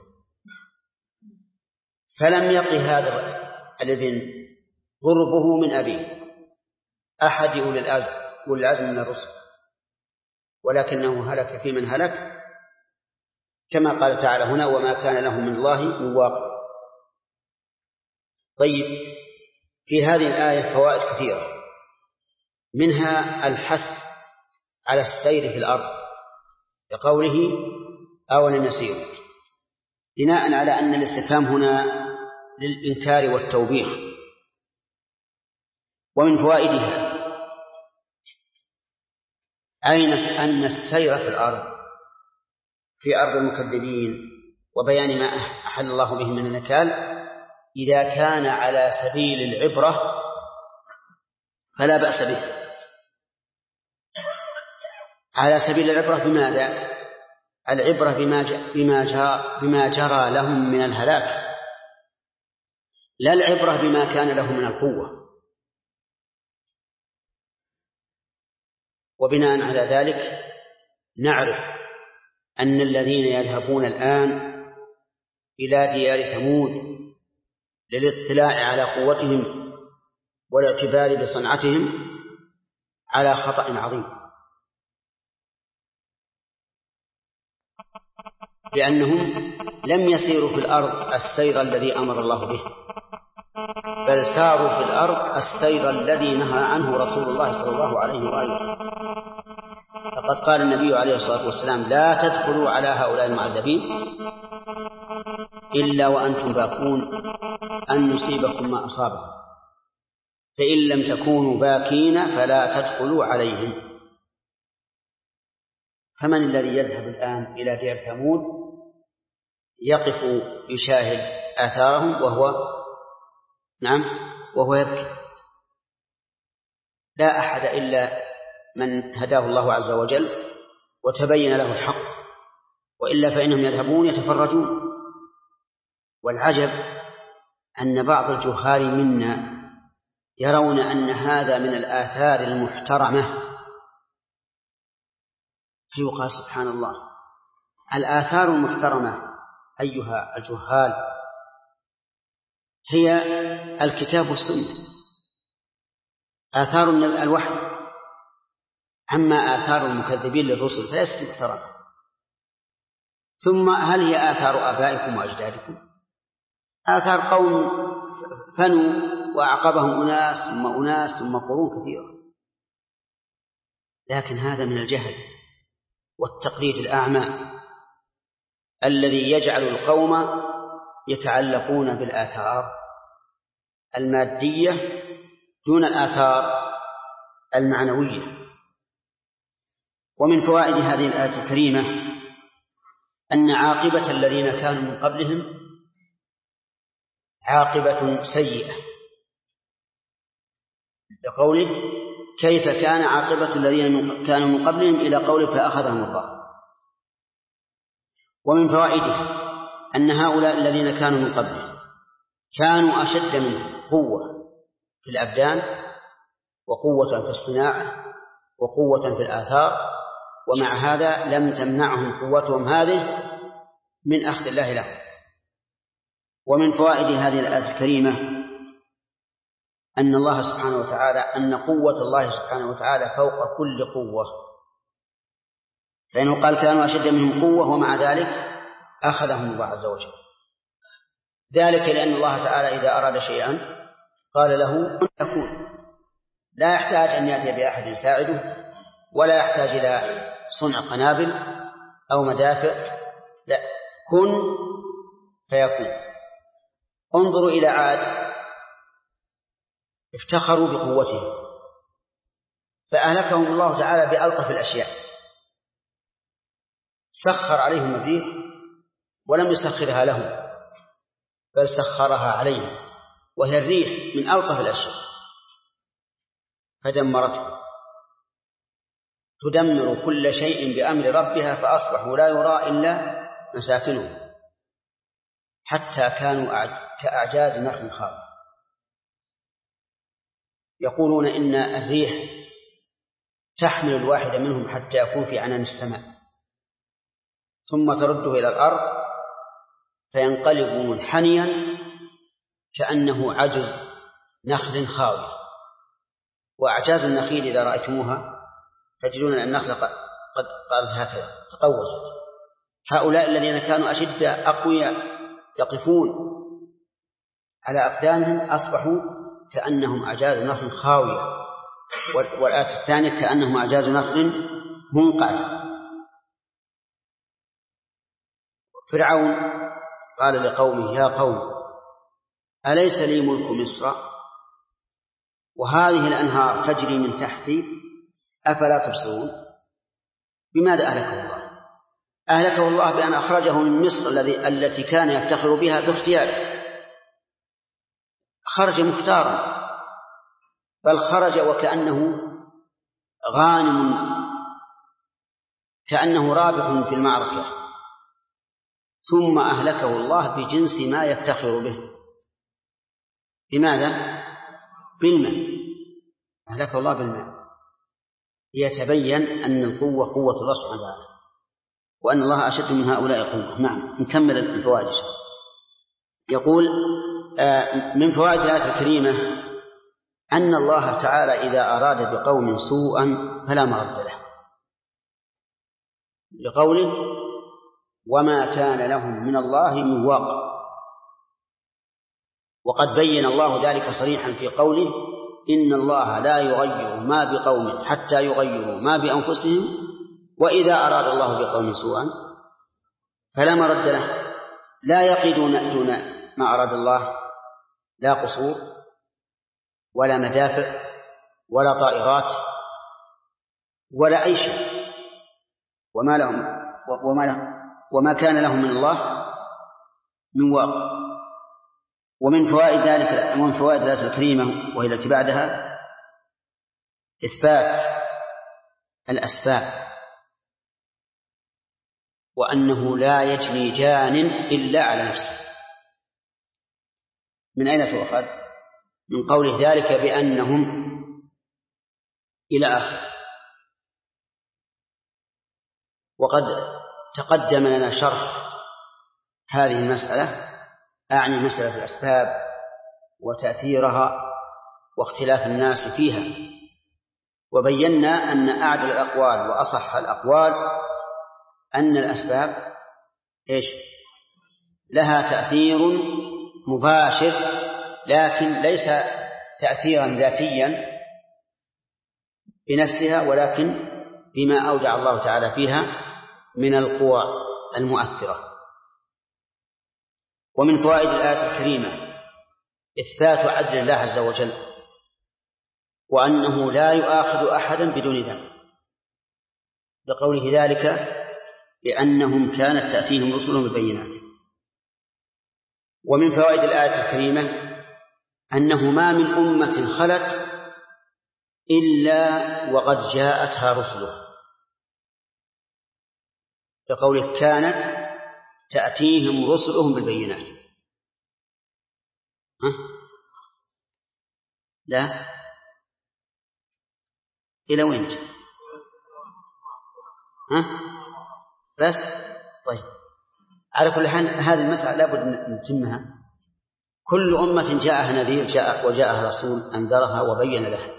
فلم يقل هذا الابن غربه من أبيه أحد أولي العزم من الرسل، ولكنه هلك في من هلك كما قال تعالى هنا وما كان له من الله من واق. طيب، في هذه الآية فوائد كثيرة، منها الحث على السير في الأرض بقوله أولم يسيروا، بناء على أن الاستفهام هنا للإنكار والتوبيخ. ومن فوائدها أن السير في الأرض في أرض المكذبين وبيان ما أحل الله به من النكال إذا كان على سبيل العبرة فلا بأس به. على سبيل العبرة بماذا؟ العبرة بما جرى لهم من الهلاك، لا العبرة بما كان لهم من القوة. وبناء على ذلك نعرف أن الذين يذهبون الآن إلى ديار ثمود للاطلاع على قوتهم والاعتبار بصنعتهم على خطأ عظيم، لأنهم لم يسيروا في الأرض السير الذي أمر الله به، بل ساروا في الأرض السير الذي نهى عنه رسول الله صلى الله عليه وآله وسلم. فقد قال النبي عليه الصلاة والسلام لا تدخلوا على هؤلاء المعذبين إلا وأنتم باكون أن يصيبكم ما أصابهم، فإن لم تكونوا باكين فلا تدخلوا عليهم. فمن الذي يذهب الآن إلى ديار ثمود يقف يشاهد آثارهم وهو يبكي؟ لا أحد إلا من هداه الله عز وجل وتبين له الحق، وإلا فإنهم يذهبون يتفرجون. والعجب أن بعض الجهال منا يرون أن هذا من الآثار المحترمة، فيقال سبحان الله الآثار المحترمة أيها الجهال هي الكتاب والسنة، آثار الوحي، أما آثار المكذبين للرسل فليست محترمة. ثم هل هي آثار آبائكم وأجدادكم؟ آثار قوم فنوا وأعقبهم أناس ثم أناس ثم قرون كثيرة، لكن هذا من الجهل والتقليد الأعمى الذي يجعل القوم يتعلقون بالآثار المادية دون الآثار المعنوية. ومن فوائد هذه الآية الكريمة أن عاقبة الذين كانوا من قبلهم عاقبة سيئة، لقوله كيف كان عاقبة الذين كانوا من قبلهم إلى قوله فأخذهم الله. ومن فوائده أن هؤلاء الذين كانوا من قبلهم كانوا أشد منهم قوة في الأبدان وقوة في الصناعة وقوة في الآثار، ومع هذا لم تمنعهم قوتهم هذه من أخذ الله لهم. ومن فوائد هذه الآية الكريمة أن الله سبحانه وتعالى أن قوة الله سبحانه وتعالى فوق كل قوة، فإنه قال كانوا أشد منهم قوة ومع ذلك أخذهم الله عز وجل. ذلك لأن الله تعالى إذا أراد شيئا قال له كن يكون، لا يحتاج أن يأتي بأحد يساعده، ولا يحتاج إلى صنع قنابل أو مدافع، لا، كن فيكون. انظروا إلى عاد، افتخروا بقوتهم فأهلكهم الله تعالى بألطف الأشياء، سخر عليهم الريح ولم يسخرها لهم بل سخرها عليهم، وهي الريح من ألطف الأشياء، فدمرته، تدمر كل شيء بأمر ربها فأصبحوا لا يرى إلا مساكنهم، حتى كانوا كأعجاز نخل خاوية. يقولون إن الريح تحمل الواحد منهم حتى يكون في عنان السماء ثم ترده إلى الأرض فينقلب منحنيا كأنه عجز نخل خاوية. وأعجاز النخيل إذا رأيتموها تجدون أن النخل قد هكذا تقوست. هؤلاء الذين كانوا أشد أقوياء يقفون على أقدامهم أصبحوا كأنهم أعجاز نخل خاوية، والآية الثانية كأنهم أعجاز نخل منقعر. فرعون قال لقومه يا قوم أليس لي ملك مصر وهذه الأنهار تجري من تحتي أفلا تبصرون؟ بماذا أهلكه الله؟ أهلكه الله بأن أخرجه من مصر التي كان يفتخر بها باختياره، خرج مختارا، بل خرج وكأنه غانم، كأنه رابح في المعركة، ثم أهلكه الله بجنس ما يفتخر به. لماذا؟ بالماء، أهلكه الله بالماء، ليتبين أن القوة قوة الله سبحانه وتعالى وأن الله أشد من هؤلاء قوة. نعم، نكمل الفوائد. يقول من فوائد الآية الكريمة أن الله تعالى إذا أراد بقوم سوءا فلا مرد له، لقوله وما كان لهم من الله من واق. وقد بين الله ذلك صريحا في قوله إن الله لا يغير ما بقوم حتى يغيروا ما بأنفسهم وإذا أراد الله بقوم سوءا فلا مرد له. لا يقيدون دون ما أراد الله، لا قصور ولا مدافع ولا طائرات ولا أي شيء، وما كان لهم من الله من واق. ومن فوائد ذلك ومن فوائد الآية الكريمة وهي التي بعدها إثبات الأسباب، وأنه لا يجني جان إلا على نفسه. من أين تؤخذ؟ من قوله ذلك بأنهم إلى آخر. وقد تقدم لنا شرح هذه المسألة، أعني مسألة الأسباب وتأثيرها واختلاف الناس فيها، وبينا أن أعدل الأقوال وأصح الأقوال أن الأسباب لها تأثير مباشر، لكن ليس تأثيرا ذاتيا بنفسها، ولكن بما أودع الله تعالى فيها من القوى المؤثرة. ومن فوائد الآية الكريمة إثبات عدل الله عز وجل، وأنه لا يؤاخذ أحدا بدون ذنب، لقوله ذلك لأنهم كانت تأتيهم رسلهم بالبينات. ومن فوائد الآية الكريمة أنه ما من أمة خلت إلا وقد جاءتها رسله، لقوله كانت تأتيهم رسلهم بالبينات. لا، إلى وين؟ بس طيب، على كل حال هذه المسألة لابد أن نتمها، كل أمة جاءها نذير وجاءها رسول أنذرها وبين لها.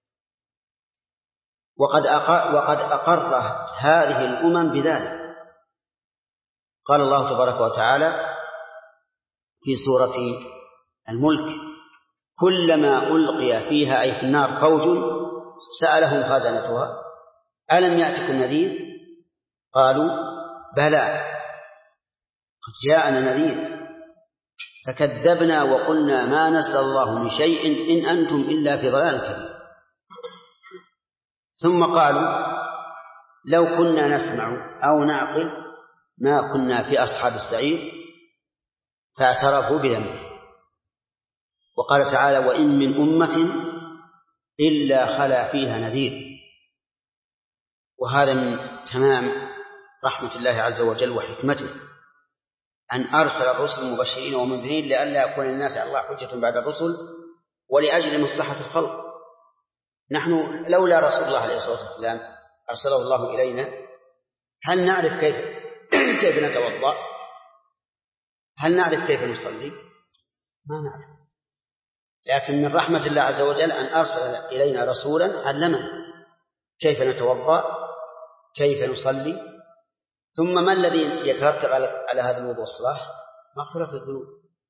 وقد أقر هذه الأمم بذلك. قال الله تبارك وتعالى في سورة الملك: كلما ألقي فيها أي في النار فوج سألهم خازنتها ألم يأتكم نذير؟ قالوا بلى قد جاءنا نذير فكذبنا وقلنا ما نزل الله من شيء إن أنتم إلا في ضلال كبير. ثم قالوا لو كنا نسمع أو نعقل ما كنا في أصحاب السعير فاعترفوا بذنبهم. وقال تعالى: وإن من أمة إلا خلا فيها نذير. وهذا من تمام رحمة الله عز وجل وحكمته أن أرسل الرسل مبشرين ومنذرين لئلا يكون الناس على الله حجة بعد الرسل ولأجل مصلحة الخلق. نحن لولا رسول الله عليه الصلاة والسلام أرسله الله إلينا هل نعرف كيف نتوضأ؟ هل نعرف كيف نصلي؟ ما نعرف. لكن من رحمة الله عز وجل أن أرسل إلينا رسولا علمنا كيف نتوضأ، كيف نصلي، ثم ما الذي يترتب على هذا الوضوء والصلاة؟ مغفرة الذنوب.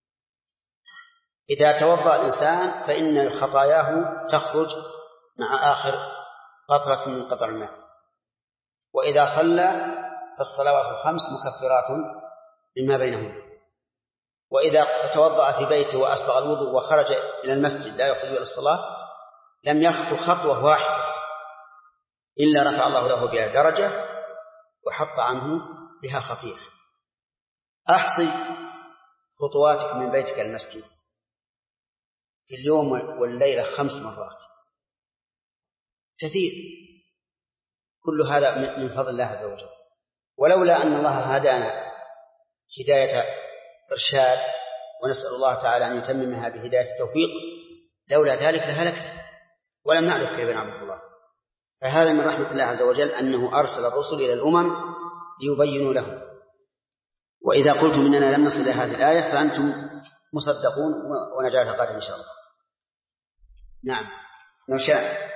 إذا توضأ الإنسان فإن خطاياه تخرج مع آخر قطرة من قطر الماء. وإذا صلى فالصلوات الخمس مكفرات لما بينهن. وإذا توضأ في بيته وأسبغ الوضوء وخرج إلى المسجد لا يخرج إلى الصلاة لم يخطو خطوة واحدة إلا رفع الله له بها درجة وحط عنه بها خطيئة. أحصي خطواتك من بيتك المسجد في اليوم والليلة 5 مرات، كثير. كل هذا من فضل الله عز وجل. ولولا أن الله هدانا هداية إرشاد، ونسأل الله تعالى أن يتممها بهداية التوفيق، لولا ذلك لهلكنا ولم نعرف كيف نعبد الله. فهذا من رحمة الله عز وجل أنه أرسل الرسل إلى الأمم ليبينوا لهم. وإذا قلتم إننا لم نصل إلى هذه الآية فأنتم مصدقون ونجاة غدا إن شاء الله. نعم لو شاء.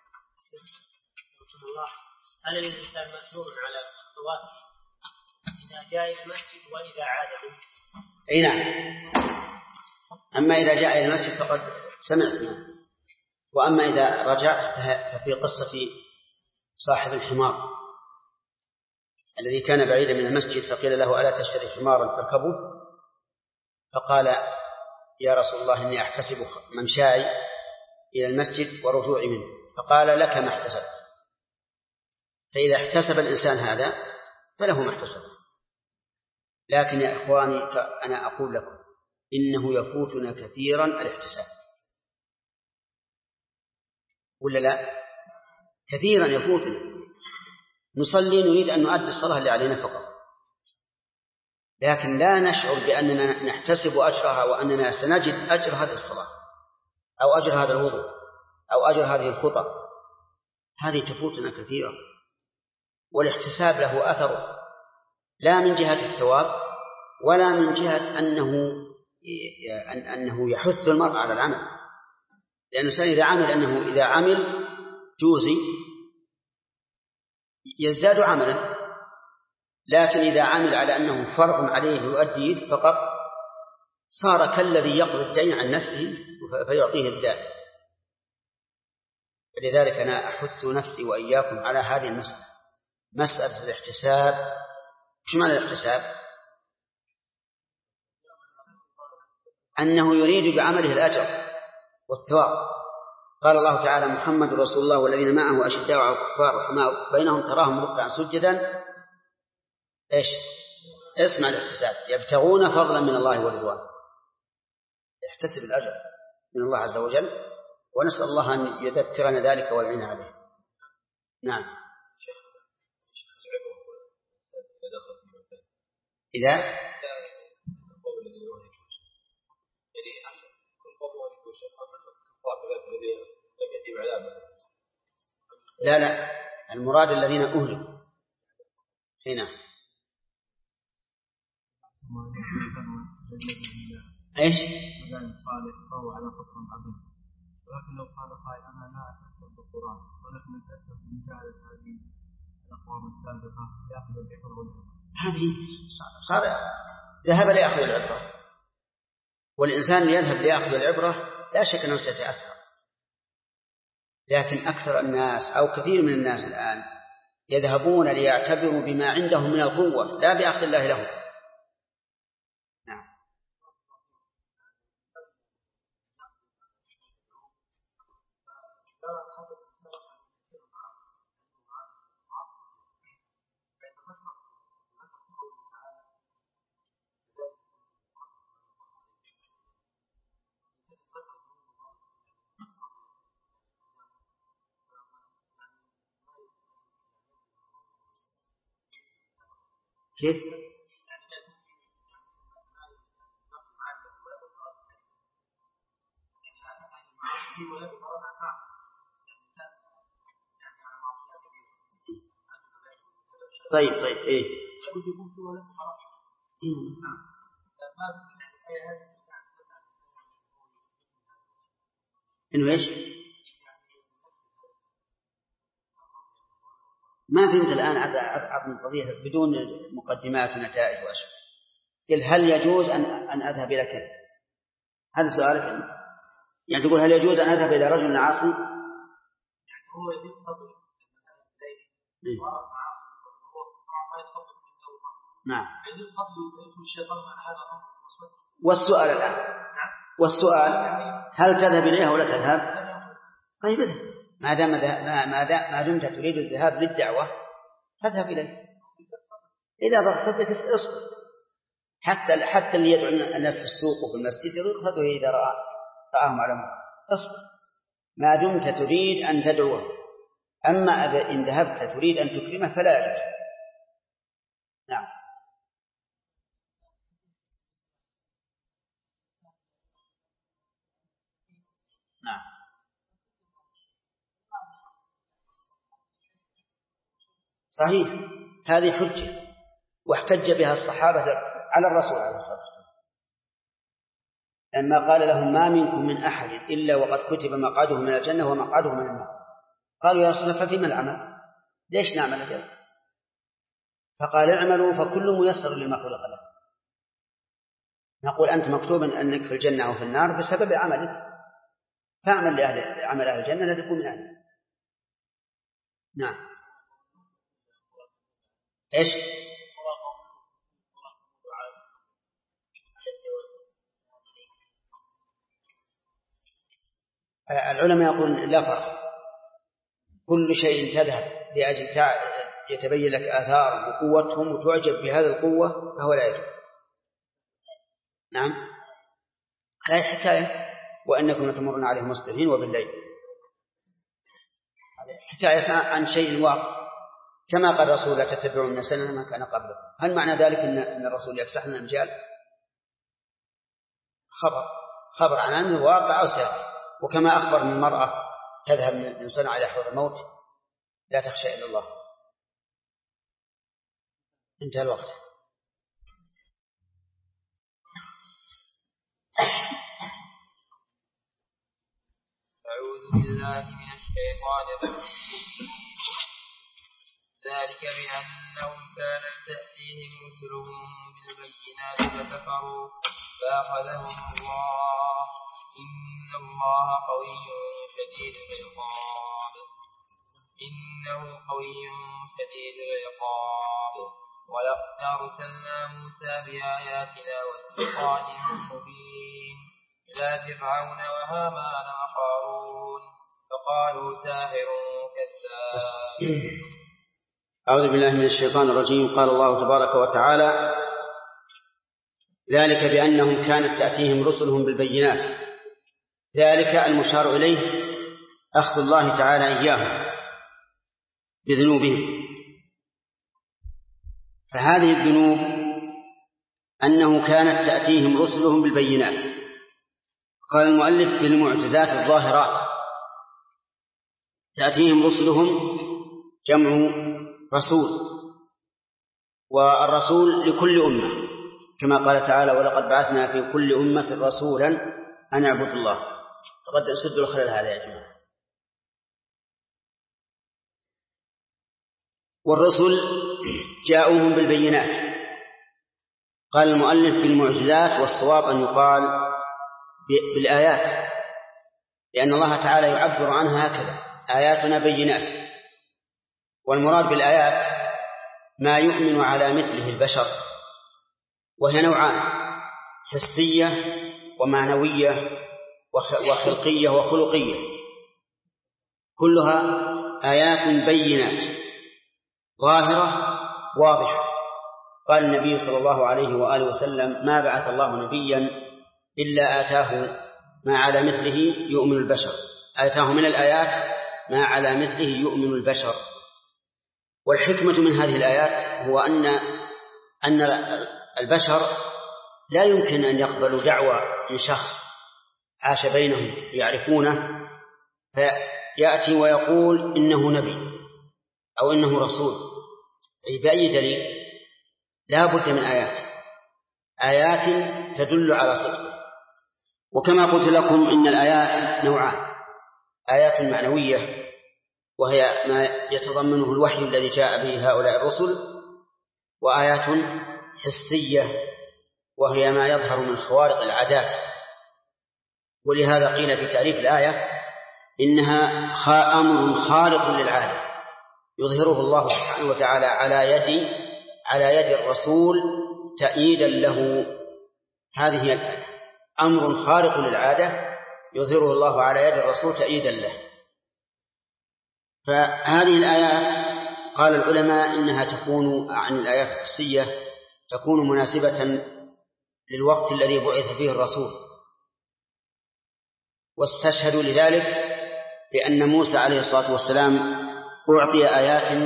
هل الإنسان مسؤول على خطواته إذا جاء إلى المسجد وإذا عاد منه؟ أي نعم. أما إذا جاء إلى المسجد فقد سمعنا، وأما إذا رجع ففي قصة صاحب الحمار الذي كان بعيدا من المسجد فقيل له ألا تشتري حمارا تركبه؟ فقال يا رسول الله إني أحتسب ممشاي إلى المسجد ورجوعي منه. فقال لك ما احتسبت. فإذا احتسب الإنسان هذا فله ما احتسب. لكن يا إخواني أنا أقول لكم إنه يفوتنا كثيرا الاحتساب، ولا لا؟ كثيرا يفوتنا. نصلي نريد أن نؤدي الصلاة اللي علينا فقط، لكن لا نشعر بأننا نحتسب أجرها وأننا سنجد أجر هذه الصلاة أو أجر هذا الوضوء أو أجر هذه الخطى. هذه تفوتنا كثيرا. والاحتساب له أثر لا من جهة الثواب ولا من جهة أنه يحث المرء على العمل، لأن الإنسان إذا عمل جوزي يزداد عملا، لكن إذا عمل على أنه فرض عليه يؤديه فقط صار كالذي يقضي الدين عن نفسه فيعطيه الدائن. فلذلك أنا أحث نفسي وإياكم على هذه المسألة، مسألة الاحتساب. شو معنى الاحتساب؟ أنه يريد بعمله الأجر والثواب. قال الله تعالى محمد رسول الله والذين معه أشداء على الكفار رحماء بينهم تراهم ركعا سجدا. إيش؟ اسمع الاحتساب، يبتغون فضلا من الله ورضوانه. يحتسب الأجر من الله عز وجل، ونسأل الله أن يذكرنا ذلك ويعين عليه. نعم. إذا لا المراد الذين أهلكوا هنا. ايش؟ صالح فهو على خطر عظيم، ولكن لو قال قائل انا لا اتاثر بالقران ولكن اتاثر بمشاهده هذه الاقوام السابقه ياخذ العبره والعبره، هذه صار ذهب ليأخذ العبرة، والإنسان يذهب ليأخذ العبرة لا شك أنه سيتأثر، لكن أكثر الناس أو كثير من الناس الآن يذهبون ليعتبروا بما عندهم من القوة لا بأخذ الله لهم. نعم. كيف؟ طيب ايه انه ايش؟ ما فهمت الآن عن القضية بدون مقدمات ونتائج وأشياء. قل هل يجوز أن أذهب إلى كذا؟ هذا سؤالك أنت، يعني تقول هل يجوز أن أذهب إلى رجل عاصي؟ يعني هو يجب صدره نعم. يجب صدره الشيطان مع هذا الأمر. والسؤال الآن والسؤال هل تذهب إليها ولا تذهب؟ طيب اذهب، ما دمت تريد الذهاب للدعوة فاذهب إليه. إذا ضاق صدرك اصبر، حتى اللي يدعو الناس في السوق وفي المسجد يضيق صدره إذا رآهم على منكر، اصبر ما دمت تريد أن تدعوه. أما إن ذهبت تريد أن تكرمه فلا يجوز. نعم. نعم. صحيح، هذه حجة واحتج بها الصحابة على الرسول عليه الصلاة والسلام لما قال لهم ما منكم من أحد إلا وقد كتب مقعده من الجنة ومقعده من النار. قالوا يا رسول الله ففيما العمل؟ ليش نعمل هذا؟ فقال اعملوا فكل ميسر لما خلق له. نقول أنت مكتوب أنك في الجنة أو في النار بسبب عملك، فاعمل لعمل أهل الجنة لا تكون من أهلها. نعم. إيش؟ العلماء يقولون لا فرق، كل شيء تذهب لأجل يتبين لك آثار وقوتهم وتعجب بهذه القوة فهو لا يجوز. نعم. هذه حكاية وأنكم تمرون عليهم مصبحين وبالليل، هذه حكاية عن شيء واقع كما قال الرسول لا تتبعون سنن من كان قبلكم. هل معنى ذلك أن الرسول يفسح لنا المجال؟ خبر عن أمر واقع أو سيأتي. وكما أخبر أن المرأة تذهب من صنع إلى حوض الموت لا تخشى إلا الله. انتهى الوقت. أعوذ بالله من الشيطان الرجيم. ذلك بأنهم كانت تأتيهم رسلهم بالبينات فكفروا فأخذهم الله إن الله قوي شديد العقاب. إنه قوي شديد العقاب. ولقد أرسلنا موسى بآياتنا وسلطان مبين إلى فرعون وهامان وقارون فقالوا ساحر كذاب. أعوذ بالله من الشيطان الرجيم. قال الله تبارك وتعالى ذلك بأنهم كانت تأتيهم رسلهم بالبينات. ذلك المشار إليه أخذ الله تعالى إياهم بذنوبهم. فهذه الذنوب أنه كانت تأتيهم رسلهم بالبينات. قال المؤلف بالمعجزات الظاهرات. تأتيهم رسلهم جمع رسول، والرسول لكل أمة كما قال تعالى ولقد بعثنا في كل أمة رسولا أن اعبدوا الله. تقدم سدوا الخلل هذا يا جماعة. والرسل جاءوهم بالبينات. قال المؤلف بالمعجزات، والصواب أن يقال بالآيات، لأن الله تعالى يعبر عنها هكذا: آياتنا بينات. والمراد بالآيات ما يؤمن على مثله البشر، وهي نوعان: حسية ومعنوية وخلقية وخلقية، كلها آيات بينات ظاهرة واضحة. قال النبي صلى الله عليه وآله وسلم: ما بعث الله نبيا إلا آتاه ما على مثله يؤمن البشر، آتاه من الآيات ما على مثله يؤمن البشر. والحكمة من هذه الآيات هو أن البشر لا يمكن أن يقبلوا دعوة من شخص عاش بينهم يعرفونه فيأتي ويقول إنه نبي أو إنه رسول. بأي دليل؟ لا بد من آيات تدل على صدقه. وكما قلت لكم إن الآيات نوعان: آيات معنوية وهي ما يتضمنه الوحي الذي جاء به هؤلاء الرسل، وآيات حسية وهي ما يظهر من خوارق العادات. ولهذا قيل في تعريف الآية إنها أمر خارق للعادة يظهره الله سبحانه وتعالى على يد الرسول تأييدا له. هذه هي الآية: أمر خارق للعادة يظهره الله على يد الرسول تأييدا له. فهذه الآيات قال العلماء إنها تكون عن الآيات الحسية تكون مناسبة للوقت الذي بعث فيه الرسول، واستشهدوا لذلك بأن موسى عليه الصلاة والسلام أعطي آيات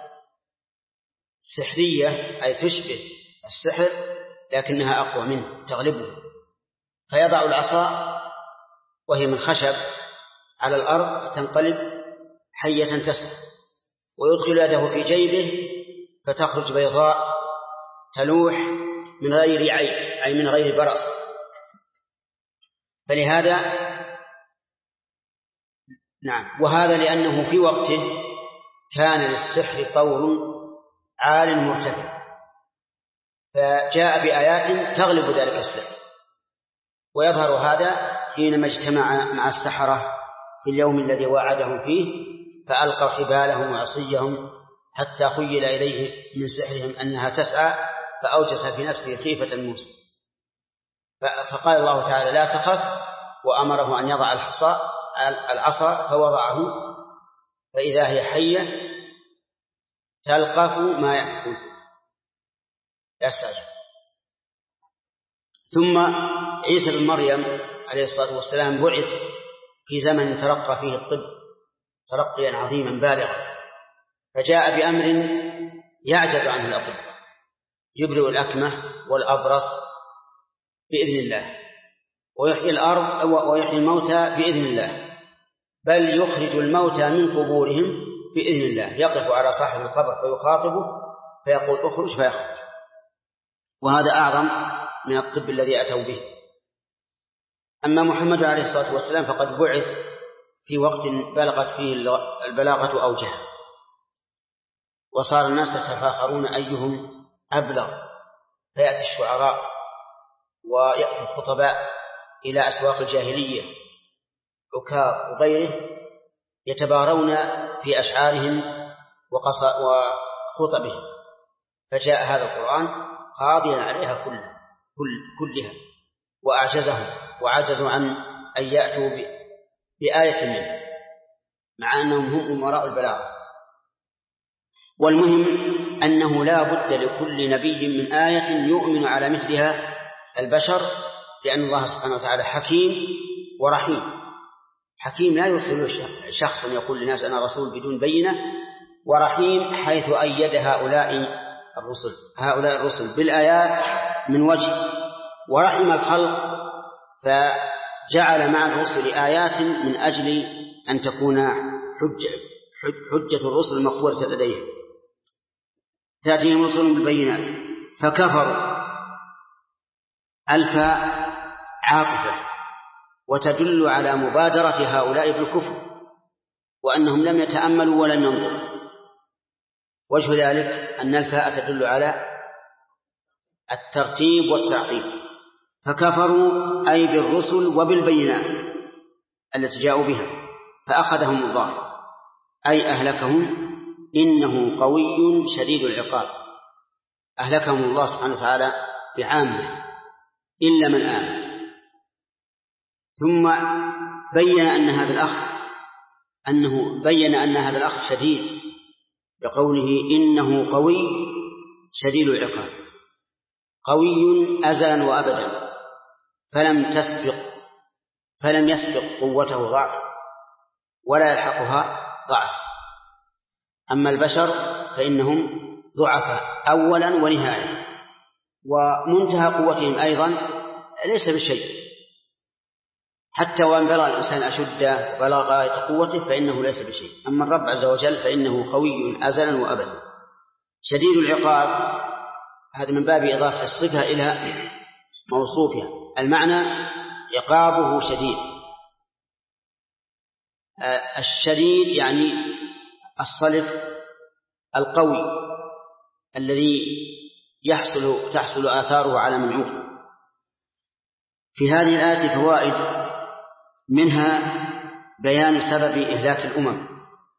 سحرية أي تشبه السحر لكنها أقوى منه تغلبه، فيضع العصا وهي من خشب على الأرض تنقلب حية تسعى، ويدخل يده في جيبه فتخرج بيضاء تلوح من غير عيب أي من غير برص. فلهذا وهذا لأنه في وقته كان للسحر طور عال مرتفع، فجاء بآيات تغلب ذلك السحر. ويظهر هذا حينما اجتمع مع السحرة في اليوم الذي وعدهم فيه فألقوا حبالهم وعصيهم حتى خيل إليه من سحرهم أنها تسعى، فأوجس في نفسه خيفة موسى. فقال الله تعالى: لا تخف، وأمره أن يضع العصا فوضعه، فإذا هي حية تلقف ما يأكل يستعجل. ثم عيسى بن مريم عليه الصلاة والسلام بعث في زمن ترقى فيه الطب ترقيا عظيما بالغا، فجاء بأمر يعجز عنه الأطباء: يبرئ الأكمة والأبرص بإذن الله، ويحيي الأرض ويحيي الموتى بإذن الله، بل يخرج الموتى من قبورهم بإذن الله. يقف على صاحب القبر فيخاطبه فيقول: اخرج فيخرج. وهذا أعظم من الطب الذي أتوا به. أما محمد عليه الصلاة والسلام فقد بعث في وقت بلغت فيه البلاغة أوجها، وصار الناس يتفاخرون أيهم أبلغ، فيأتي الشعراء ويأتي الخطباء إلى أسواق الجاهلية عكاظ وغيره يتبارون في أشعارهم وخطبهم، فجاء هذا القرآن قاضيا عليها كلها وأعجزهم وعجزوا عن أن يأتوا بآية منه مع أنهم هم أمراء البلاغة. والمهم أنه لا بد لكل نبي من آية يؤمن على مثلها البشر، لأن الله سبحانه وتعالى حكيم ورحيم. حكيم لا يرسل شخصا يقول للناس أنا رسول بدون بينة، ورحيم حيث أيد هؤلاء الرسل بالآيات من وجه، ورحم الخلق فجعل مع الرسل آيات من أجل أن تكون حجة الرسل مقبولة لديهم. تأتيهم رسل بالبينات فكفروا الفاء عاطفة وتدل على مبادرة هؤلاء بالكفر وأنهم لم يتأملوا ولم ينظروا. وجه ذلك أن الفاء تدل على الترتيب والتعقيب، فكفروا أي بالرسل وبالبينات التي جاءوا بها فأخذهم الله أي أهلكهم، إنه قوي شديد العقاب. أهلكهم الله سبحانه وتعالى بعامة إلا من آمن. ثم بين أن هذا الأخذ شديد بقوله إنه قوي شديد العقاب، قوي أزلا وأبدا، فلم يسبق قوته ضعف ولا يلحقها ضعف. أما البشر فإنهم ضعفاء أولا ونهاية، ومنتهى قوتهم أيضا ليس بشيء، حتى وأن بلغ الإنسان أشده بلغ غاية قوته فإنه ليس بشيء. أما الرب عز وجل فإنه قوي أزلا وأبدا شديد العقاب. هذا من باب إضافة الصفة إلى موصوفها. المعنى عقابه شديد. الشديد يعني الصلف القوي الذي تحصل آثاره على من عوق. في هذه الآية فوائد، منها بيان سبب إهلاك الأمم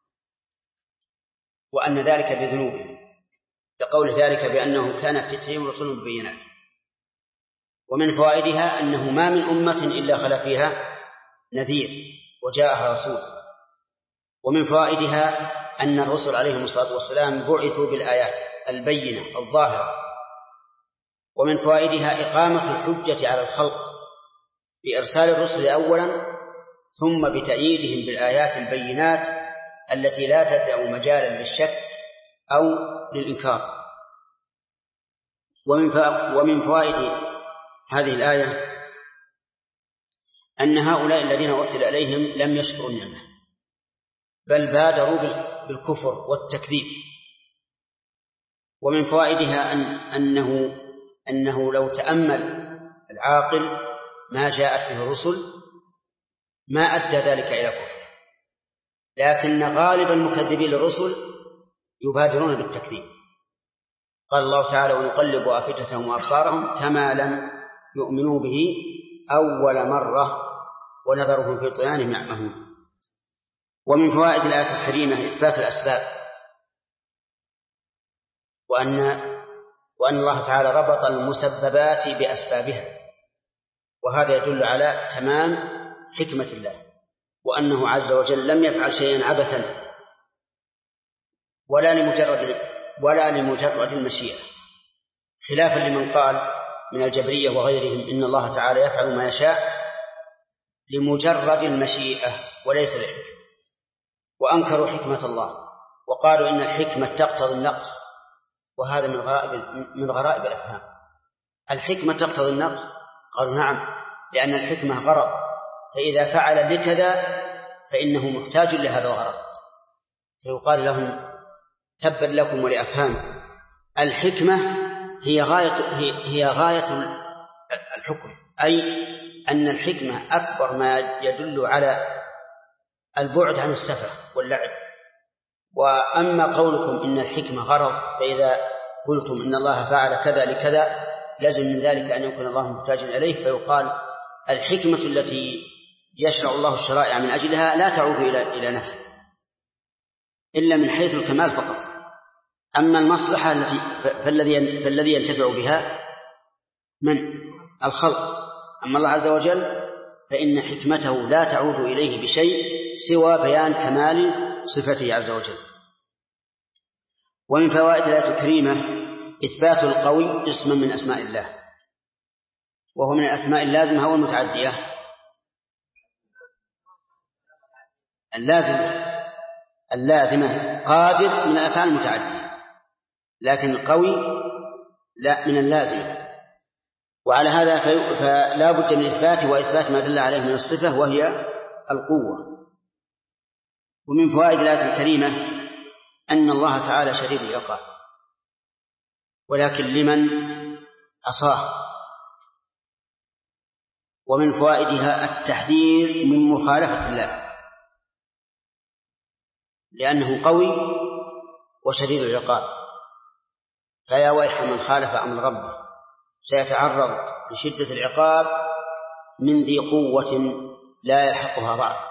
وأن ذلك بذنوبهم، لقول ذلك بأنه كانت تأتيهم رسل بالبينات. ومن فوائدها أنه ما من أمة إلا خلا فيها نذير وجاءها رسول. ومن فوائدها أن الرسل عليهم الصلاة والسلام بعثوا بالآيات البينة الظاهرة. ومن فوائدها إقامة الحجة على الخلق بإرسال الرسل أولا ثم بتأييدهم بالآيات البينات التي لا تدع مجالا للشك أو للإنكار. ومن فوائد هذه الآية أن هؤلاء الذين أرسل إليهم لم يشكروا النعمة بل بادروا بالكفر والتكذيب. ومن فوائدها أنه لو تأمل العاقل ما جاءت به الرسل ما أدى ذلك إلى كفر، لكن غالب المكذبين للرسل يبادرون بالتكذيب. قال الله تعالى ونقلب أفئدتهم وأبصارهم كما لم يؤمنوا به أول مرة ونذرهم في طغيانهم يعمهون. ومن فوائد الآية الكريمة إثبات الأسباب، وأن الله تعالى ربط المسببات بأسبابها، وهذا يدل على تمام حكمة الله، وأنه عز وجل لم يفعل شيئا عبثا ولا لمجرد المشيئة، خلافا لمن قال من الجبرية وغيرهم إن الله تعالى يفعل ما يشاء لمجرد المشيئة وليس الحكمة، وأنكروا حكمة الله وقالوا إن الحكمة تقتضي النقص، وهذا من غرائب الأفهام. الحكمة تقتضي النقص؟ قالوا نعم، لأن الحكمة غرض، فإذا فعل لكذا فإنه محتاج لهذا الغرض، فيقال لهم تبا لكم ولأفهام. الحكمة هي غاية الحكم، أي أن الحكمة أكبر ما يدل على البعد عن السفه واللعب. وأما قولكم إن الحكمة غرض، فإذا قلتم إن الله فعل كذا لكذا لازم من ذلك أن يكون الله محتاجا إليه، فيقال الحكمة التي يشرع الله الشرائع من أجلها لا تعود إلى نفسه إلا من حيث الكمال فقط. أما المصلحة فالذي ينتفع بها من الخلق. أما الله عز وجل فإن حكمته لا تعود إليه بشيء سوى بيان كمال صفته عز وجل. ومن فوائد الآية الكريمة إثبات القوي اسما من أسماء الله، وهو من الأسماء اللازمة والمتعدية. اللازمة قادر من الأفعال المتعدية، لكن القوي لا من اللازمة. وعلى هذا فلا بد من إثباته وإثبات ما دل عليه من الصفة وهي القوة. ومن فوائد الآية الكريمة أن الله تعالى شديد العقاب، ولكن لمن عصاه ومن فوائدها التحذير من مخالفة الله، لأنه قوي وشديد العقاب، فيا ويح من خالف أمر ربه سيتعرض لشدة العقاب من ذي قوة لا يلحقها ضعف،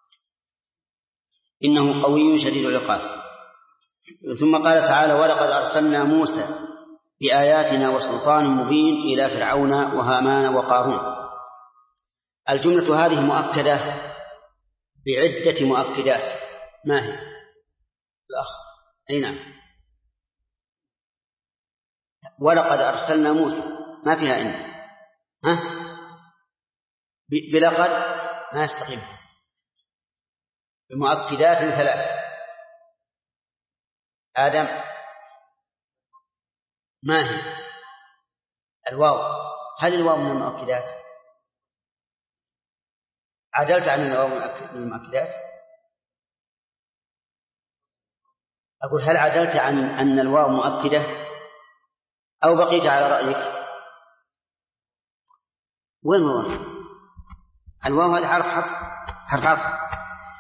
إنه قوي شديد العقاب. ثم قال تعالى: ولقد أرسلنا موسى بآياتنا وسلطان مبين إلى فرعون وهامان وقارون. الجملة هذه مؤكدة بعدة مؤكدات. ما هي؟ الأخ أي نعم. ولقد أرسلنا موسى ما فيها إن بلقد ما يستقيم، بمؤكدات 3. آدم ما هي؟ الواو. هل الواو من المؤكدات؟ عدلت عن الواو من المؤكدات؟ أقول هل عدلت عن أن الواو مؤكدة أو بقيت على رأيك؟ وين هو الواو؟ هذا حرف عطف.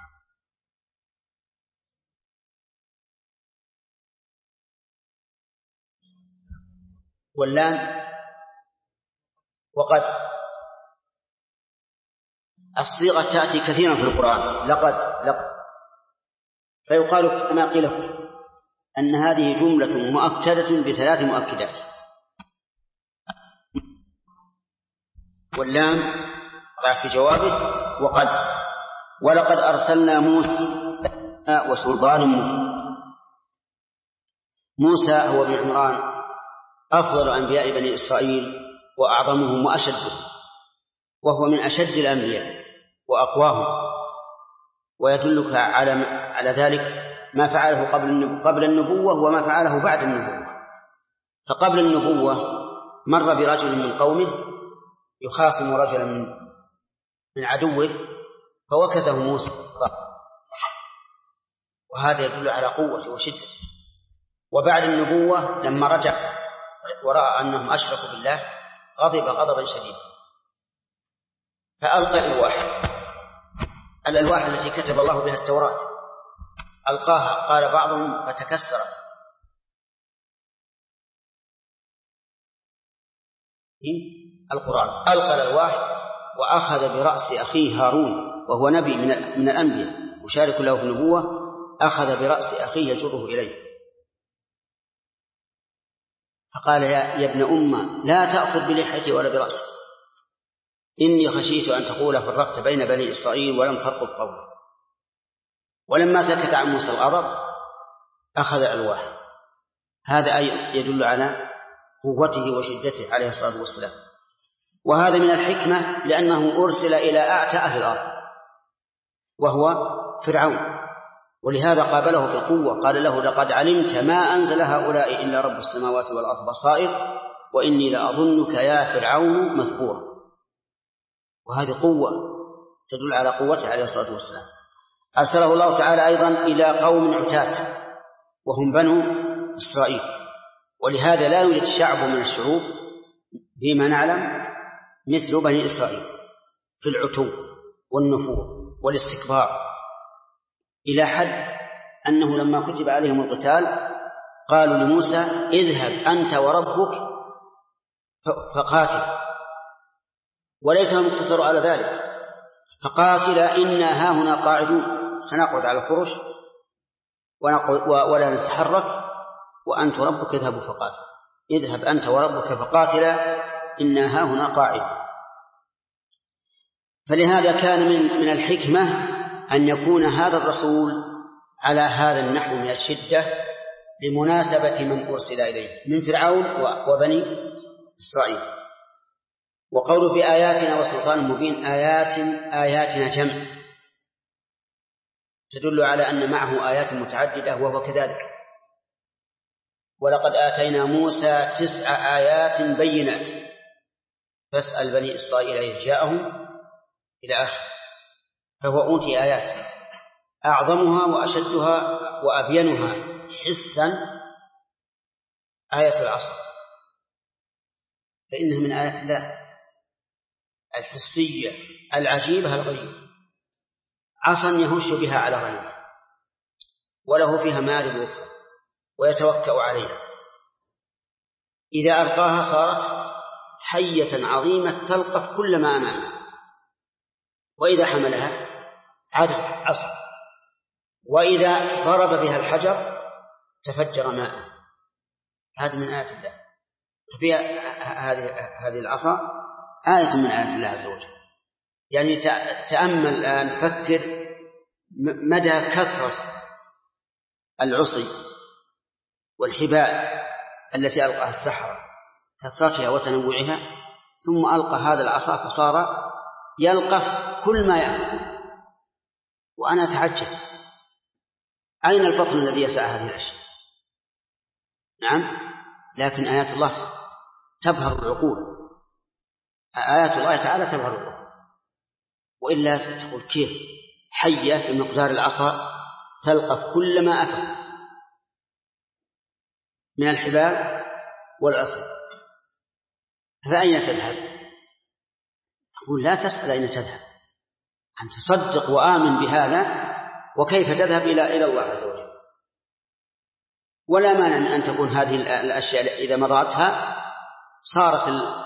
واللام وقد. الصيغة تأتي كثيرا في القرآن، لقد، فيقال كما قيل أن هذه جملة مؤكدة ب3 مؤكدات. واللام ضع في جوابه وقد. ولقد أرسلنا موسى وسلطان مبين. موسى هو ابن عمران، أفضل أنبياء بني إسرائيل وأعظمهم وأشدهم، وهو من أشد الأنبياء وأقواهم، ويدلك على ذلك ما فعله قبل النبوة وما فعله بعد النبوة. فقبل النبوة مر برجل من قومه يخاصم رجلا من عدوه فوكزه موسى، وهذا يدل على قوته وشدته. وبعد النبوة لما رجع ورأى أنهم أشركوا بالله غضب غضبا شديدا، فألقى الألواح التي كتب الله بها التوراة، ألقاها. قال بعضهم فتكسرت. القرآن ألقى الألواح وأخذ برأس أخيه هارون، وهو نبي من الأنبياء مشارك له في النبوة، أخذ برأس أخيه يجره إليه، فقال: يا ابن أمة لا تأخذ بلحيتي ولا برأسي، إني خشيت أن تقول فرقت بين بني إسرائيل ولم ترقب قولي. ولما سكت عن موسى الغضب أخذ الألواح. هذا يدل على قوته وشدته عليه الصلاة والسلام. وهذا من الحكمة لأنه أرسل إلى أعتى أهل الأرض وهو فرعون، ولهذا قابله بالقوة. قال له: لقد علمت ما أنزل هؤلاء إلا رب السماوات والأرض بصائر وإني لأظنك يا فرعون مثبورا. وهذه قوة تدل على قوته عليه الصلاة والسلام. أرسله الله تعالى أيضا إلى قوم عتاة وهم بنو إسرائيل، ولهذا لا يوجد شعب من الشعوب فيما نعلم مثل بني إسرائيل في العتو والنفور والاستكبار، إلى حد أنه لما كتب عليهم القتال قالوا لموسى: اذهب أنت وربك فقاتل، وليسهم اقتصروا على ذلك، فقاتلا إنا هاهنا قاعدون، سنقعد على الفرش ولا نتحرك، وأنت ربك اذهبوا فقاتل. اذهب أنت وربك فقاتلا إنا هاهنا قاعدون. فلهذا كان من الحكمة أن يكون هذا الرسول على هذا النحو من الشدة لمناسبة من أرسل إليه من فرعون وبني إسرائيل. وقوله بآياتنا وسلطان مبين، آياتنا جمع تدل على أن معه آيات متعددة وهو كذلك. ولقد آتينا موسى 9 آيات بينات فاسأل بني إسرائيل إذ جاءهم إلى آخر. فهو أوتي آيات أعظمها وأشدها وأبينها حسا آية العصر، فإنها من آيات الله الحسية العجيبة الغريبة، عصا يهش بها على غيره وله فيها مآرب أخرى ويتوكأ عليها، إذا ألقاها صارت حية عظيمة تلقف كل ما أمامها، وإذا حملها عادت عصا، وإذا ضرب بها الحجر تفجر ماء. هذه من آيات الله. ففي هذه العصا آية من آيات الله عز وجل. يعني تأمل الآن، تفكر مدى كثرة العصي والحبال التي ألقاها السحرة، كثرتها وتنوعها، ثم ألقى هذا العصا فصار يلقف كل ما يأخذ. وأنا أتعجب أين البطن الذي يسع هذه الأشياء؟ نعم، لكن آيات الله تبهر العقول، آيات الله تعالى تبهر العقول. وإلا تقول كيف حية بمقدار العصا تلقف كل ما أفعل من الحبال والعصي، فأين تذهب؟ أقول لا تسأل أين تذهب، أن تصدق وآمن بهذا، وكيف تذهب إلى الله عز وجل. ولا مانع من أن تكون هذه الأشياء إذا مرأتها صارت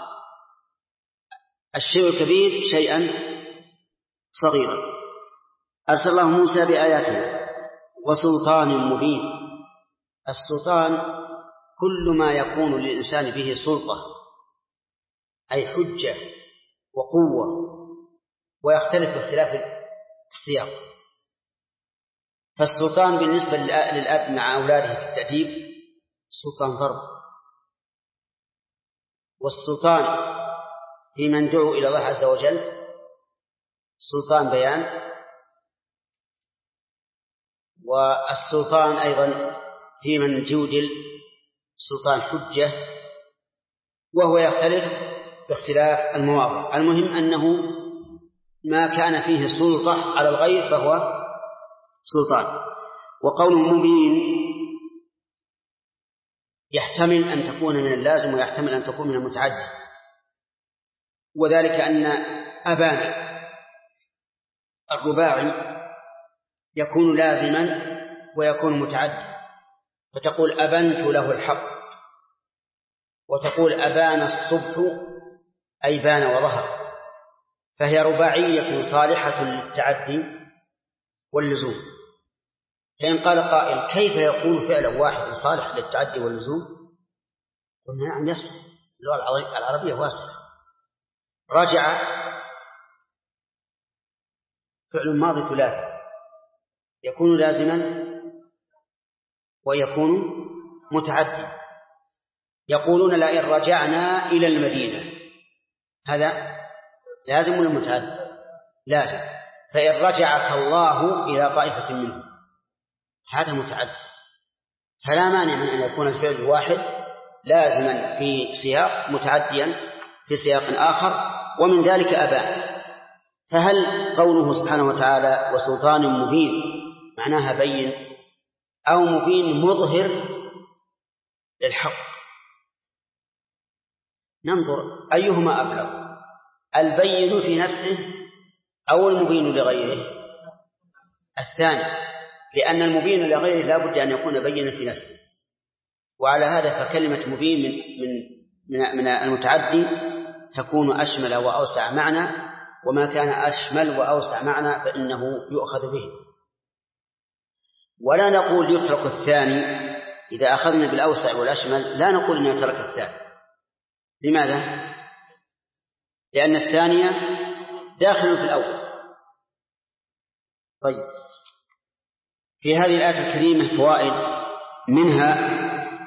الشيء الكبير شيئا صغيرا. أرسل الله موسى بآياتنا وسلطان مبين. السلطان كل ما يكون للإنسان به سلطة، أي حجة وقوة، ويختلف باختلاف السياق. فالسلطان بالنسبة للأب مع أولاده في التأديب سلطان ضرب، والسلطان في من دعوا إلى الله عز وجل سلطان بيان، والسلطان أيضا في من جودل سلطان حجة، وهو يختلف باختلاف المواضع. المهم أنه ما كان فيه سلطة على الغير فهو سلطان. وقول مبين يحتمل أن تكون من اللازم ويحتمل أن تكون من المتعدي، وذلك أن أبان الرباعي يكون لازما ويكون متعدي، فتقول أبنت له الحق، وتقول أبان الصبح أي بان وظهر، فهي رباعية صالحة للتعدي واللزوم. فإن قال قائل كيف يكون فعلا واحد صالح للتعدي واللزوم؟ قلنا نعم يصح، اللغة العربية واسعة. رجع فعل ماضي ثلاثي يكون لازما ويكون متعدي. يقولون لئن رجعنا إلى المدينة، هذا لازم ولا متعدي؟ لازم. فإن رجعك الله إلى طائفة منه هذا متعدي. فلا مانع من أن يكون الفعل الواحد لازما في سياق متعديا في سياق آخر، ومن ذلك أبان. فهل قوله سبحانه وتعالى وسلطان مبين معناها بين، أو مبين مظهر للحق؟ ننظر أيهما أبلغ، البين في نفسه أو المبين لغيره؟ الثاني، لأن المبين لغيره لا بد أن يكون بينا في نفسه. وعلى هذا فكلمة مبين من المتعدي تكون أشمل وأوسع معنى، وما كان أشمل وأوسع معنى فإنه يؤخذ به. ولا نقول يترك الثاني، إذا أخذنا بالأوسع والأشمل لا نقول أن يترك الثاني. لماذا؟ لأن الثانية داخل في الأول. طيب، في هذه الآية الكريمة فوائد، منها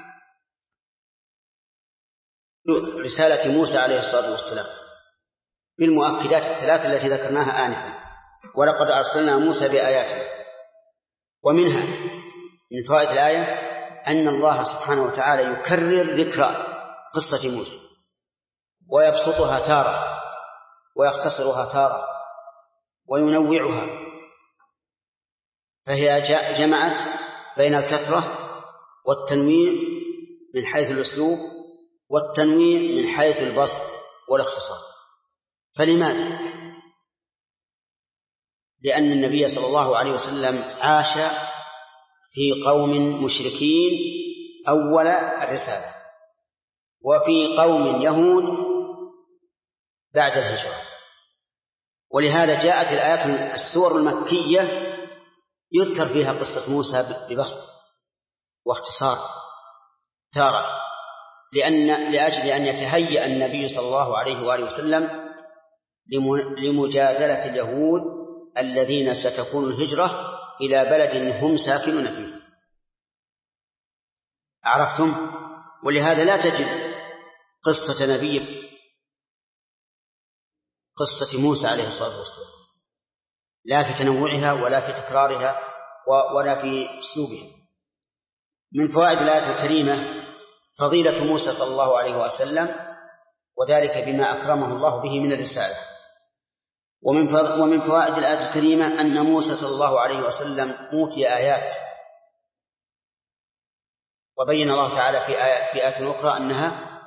رسالة موسى عليه الصلاة والسلام بالمؤكدات الثلاث التي ذكرناها آنفا، ولقد أرسلنا موسى بآياتنا. ومنها من فوائد الآية أن الله سبحانه وتعالى يكرر ذكر قصة موسى، ويبسطها تارة ويختصرها تارة وينوعها، فهي جمعت بين الكثرة والتنويع من حيث الأسلوب، والتنويع من حيث البسط والاختصار. فلماذا؟ لأن النبي صلى الله عليه وسلم عاش في قوم مشركين أول الرسالة، وفي قوم يهود بعد الهجرة، ولهذا جاءت الآيات السور المكية يذكر فيها قصة موسى ببسط واختصار تارة، لأجل أن يتهيأ النبي صلى الله عليه وآله وسلم لمجادلة اليهود الذين ستكون الهجرة إلى بلد هم ساكنون فيه. عرفتم؟ ولهذا لا تجد قصة موسى عليه الصلاة والسلام لا في تنوعها ولا في تكرارها ولا في أسلوبها. من فوائد الآية الكريمة فضيلة موسى صلى الله عليه وسلم، وذلك بما أكرمه الله به من الرسالة. ومن فوائد الآية الكريمة أن موسى صلى الله عليه وسلم أوتي آيات، وبين الله تعالى في آية أخرى أنها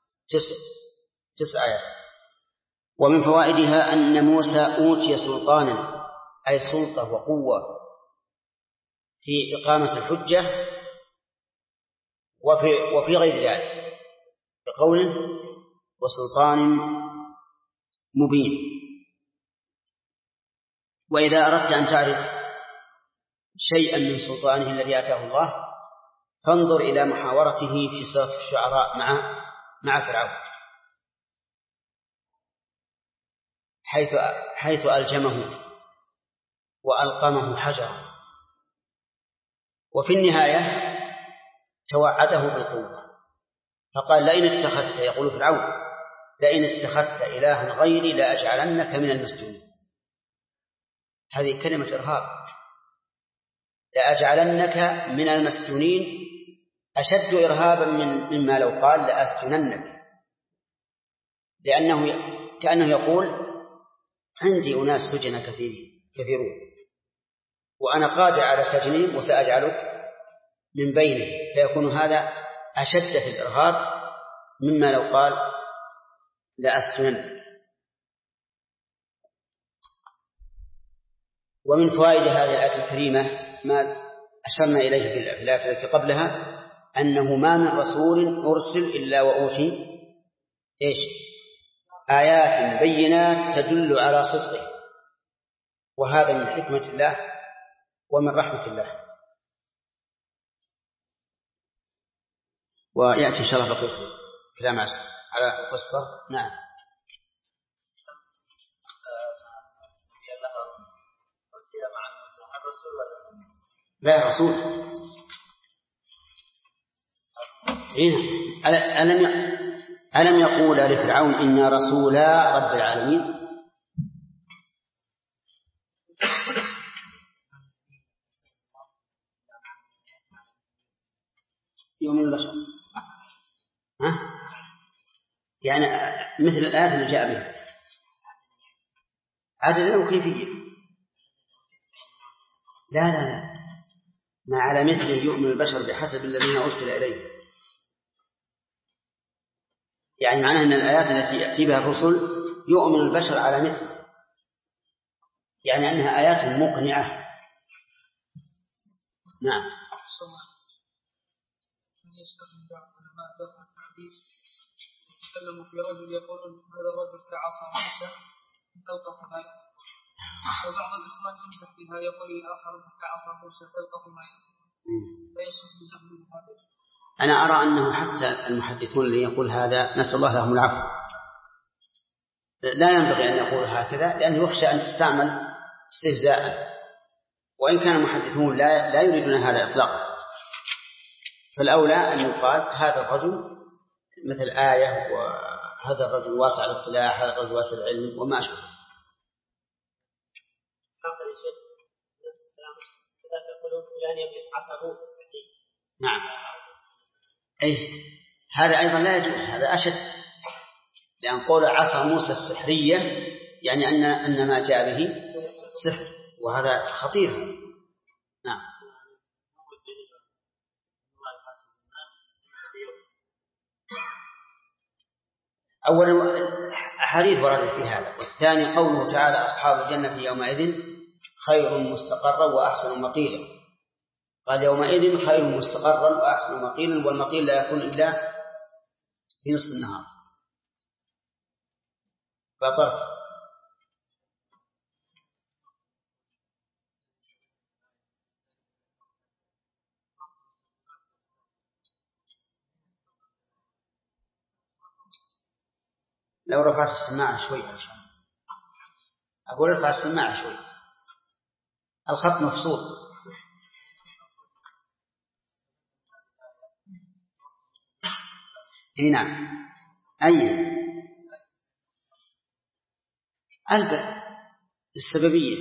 9 آيات. ومن فوائدها أن موسى أوتي سلطانا، أي سلطة وقوة في إقامة الحجة وفي غير ذلك، بقوله وسلطان مبين. وإذا أردت أن تعرف شيئا من سلطانه الذي آتاه الله فانظر إلى محاورته في سورة الشعراء مع فرعون، حيث ألجمه وألقمه حجرا، وفي النهاية توعده بالقوة فقال لئن اتخذت، يقول فرعون لئن اتخذت إلها غيري لأجعلنك من المسجونين. هذه كلمة إرهاب، لأجعلنك من المسجونين أشد إرهابا مما لو قال لأسجننك، لأنه كأنه يقول عندي أناس سجن كثيرون وأنا قادر على سجنهم وسأجعلك من بينه، فيكون هذا أشد في الإرهاب مما لو قال لأسجننك. ومن فوائد هذه الآية الكريمة ما أشرنا إليه في الآية التي قبلها، أنه ما من رسول أرسل إلا وأوتي آيات بينات تدل على صدقه، وهذا من حكمة الله ومن رحمة الله. ويأتي إن شاء الله بقية كلام على القصة. نعم. لا رسول. ألم يقول لفرعون إن رسولا رب العالمين؟ يوم البشر يعني مثل الآيات اللي جاء بها عددا وكيفية. لا ما على مثل يؤمن البشر بحسب الذين أرسل إليه، يعني معناه أن الآيات التي يأتي بها الرسل يؤمن البشر على مثل، يعني أنها آيات مقنعة. نعم. يتكلم في رجل يقولون هذا الرجل كعصا موسى تلقف ماء، وبعض الإخوان يمسح بها يقول الآخر كعصا موسى تلقف ماء، فيصف بزعم هذا. أنا أرى أنه حتى المحدثون اللي يقول هذا نسأل الله لهم العفو لا ينبغي أن يقول هكذا، لأنه يخشى أن تستعمل استهزاء، وإن كان المحدثون لا يريدون هذا إطلاقا، فالأولى أن يقال هذا الرجل مثل آية، وهذا الرجل واسع الاطلاع، هذا الرجل واسع العلم وما أشبه. نعم. هذا أيضا لا يجوز، هذا أشد، لأن قول عصا موسى السحرية يعني أن ما جاء به سحر، وهذا خطير. نعم. أولا أحاديث وردت في هذا. والثاني قوله تعالى أصحاب الجنة يومئذ خير مستقرا وأحسن مقيلا. قال يومئذ خير مستقرا وأحسن مقيلا، والمقيل لا يكون إلا في نصف النهار فطرف. لو رفعت السماعة شوي عشان أقول ارفع السماعة شوي، الخط مفصول. اي نعم. أي السببية.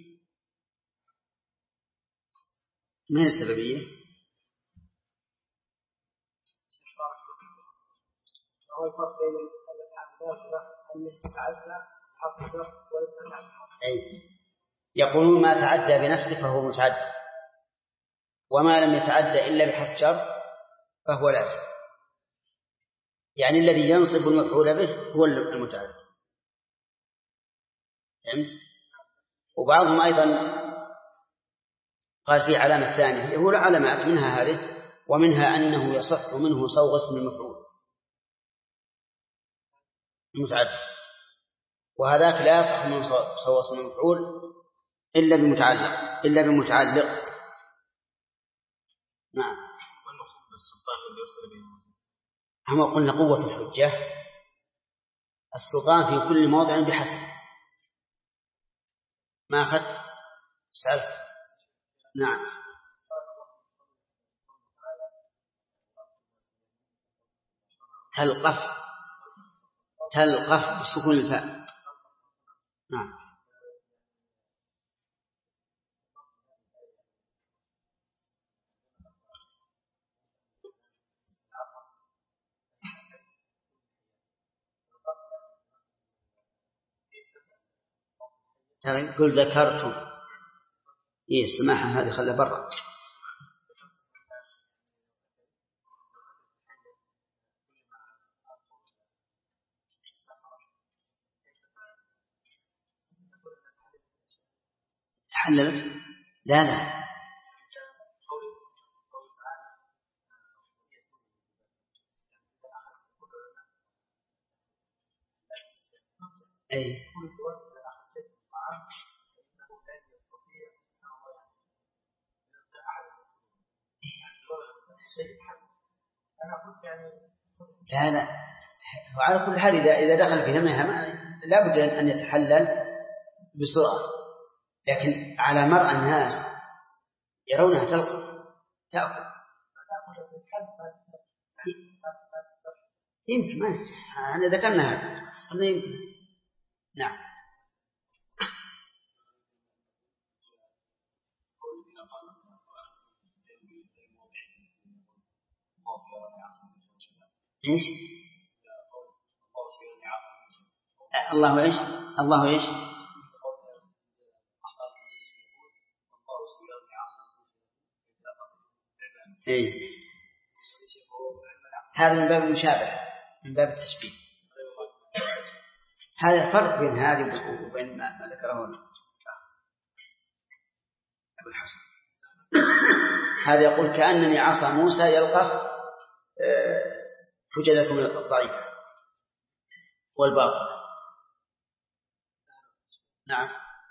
ما هي السببية؟ هو الفرق بين الأساس أن تعدى حق جر والتعدى. أي يقولون ما تعدى بنفسه فهو متعدى، وما لم يتعدى إلا بحرف جر فهو لازم، يعني الذي ينصب المفعول به هو المتعدى. فهمت؟ وبعضهم أيضا قال في علامة ثانية، هو علامات منها هذه، ومنها أنه يصح منه صوغ اسم المفعول المتعدى، وهذاك لا يصح منه صوغ اسم المفعول إلا بمتعلق. نعم. والمقصود بالسلطان الذي يرسل به هم قلنا قوة الحجة، السلطان في كل موضع بحسب ما أخذت سألت. نعم. تلقف بسكون الفاء. نعم. قل ذكرت السماحة هذه خلها برا. تحللت؟ لا أي لا وعلى كل حال إذا دخل في نمها لا بد أن يتحلل بسرعة، لكن على مرأى الناس يرونها تأكل يمكن ما أنا ذكرنا هذا يمكن. نعم. إيش؟ الله إيش؟ الله إيش؟ إيه؟ هذا من باب المشابهة، من باب التشبيه. هذا فرق بين هذه وبين ما ذكره أبو الحسن. هذا يقول كأنني عصا موسى يلقف حججكم الضعيفة والباطل. نعم.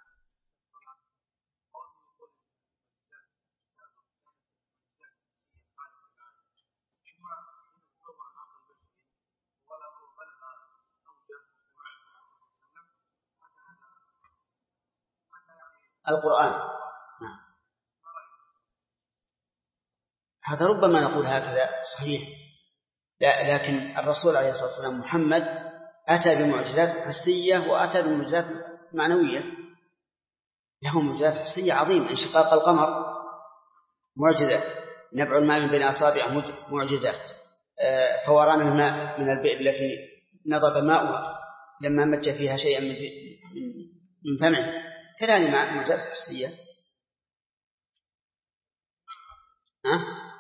القرآن. نعم. هذا ربما نقول هكذا صحيح، لكن الرسول عليه الصلاة والسلام محمد أتى بمعجزات حسية وأتى بمعجزات معنوية. له معجزات حسية عظيمة، انشقاق القمر معجزة، نبع الماء من بين أصابع معجزات، فوران الماء من البئر التي نضب ماؤها لما مج فيها شيئا من فمه، كذلك معجزات حسية.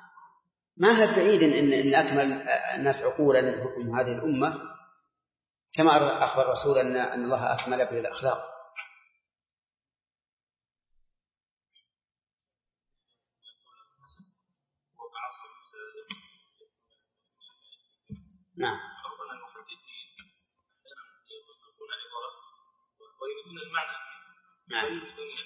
ما هو بعيد إن أكمل الناس عقولا من هذه الأمة كما أخبر الرسول أن الله أكمل به الأخلاق. نعم. نعم.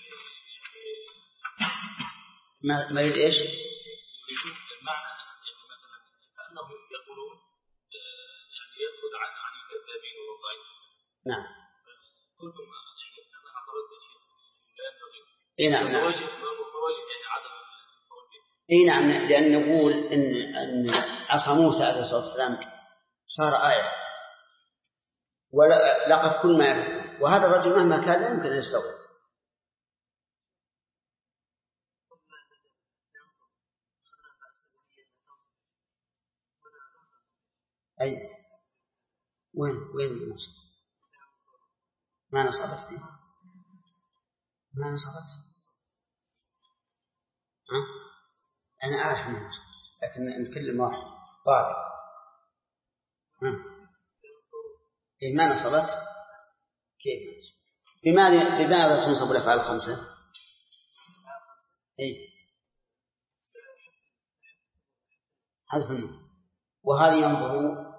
ما يريد إيش؟ المعنى مثلا كأنهم يقولون يعني يأخذ عن الكذابين والضعيف. نعم. كنتم يعني أنا قرأت شيء لا ينبغي. إيه نعم. يعني عدم التوجيه. إيه نعم، لأن نقول إن عصا موسى عليه الصلاة والسلام صار آية ولقد كل ما يفعل، وهذا الرجل مهما كان لا يمكن أن يستوعب. أي وين النصب؟ ما نصبت فيه، ما نصبت. أنا أعرف من نصب، لكن نتكلم واحد طالب. إيه ما نصبت؟ كيف نصب؟ بماذا تنصب الأفعال الخمسة؟ إيه حذف النون. وهذه ينظر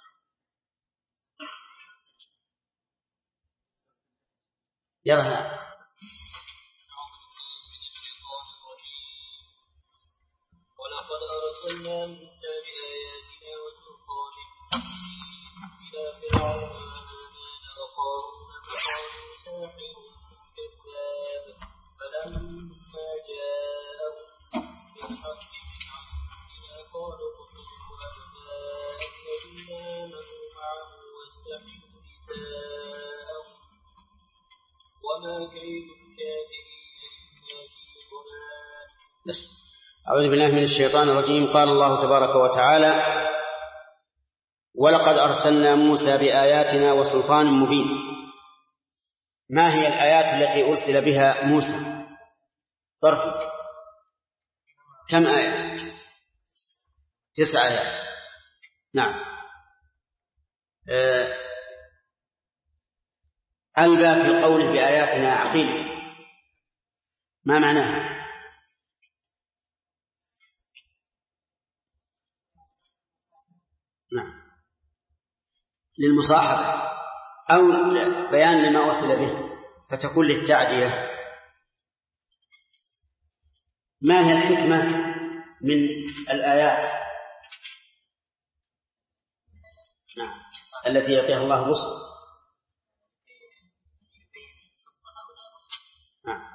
يرى. ولقد أرسلنا موسى بآياتنا وسلطان إلى فرعون وقارون فقالوا ساحر كذاب فلما جاءهم بالحق من عندنا قالوا اقتلوا أبناء الذين آمنوا معه واستحيوا نساءهم وما كيد الكافرين إلا في ضلال. أعوذ بالله من الشيطان الرجيم. قال الله تبارك وتعالى: ولقد أرسلنا موسى بآياتنا وسلطان مبين. ما هي الآيات التي أرسل بها موسى؟ طرف كم آية؟ 9 آيات. نعم. ألبى في قوله بآياتنا عقيل، ما معناها؟ نعم، للمصاحبة أو بيان لما وصل به فتكون للتعدية. ما هي الحكمة من الآيات نعم التي يعطيها الله الرسل؟ نعم،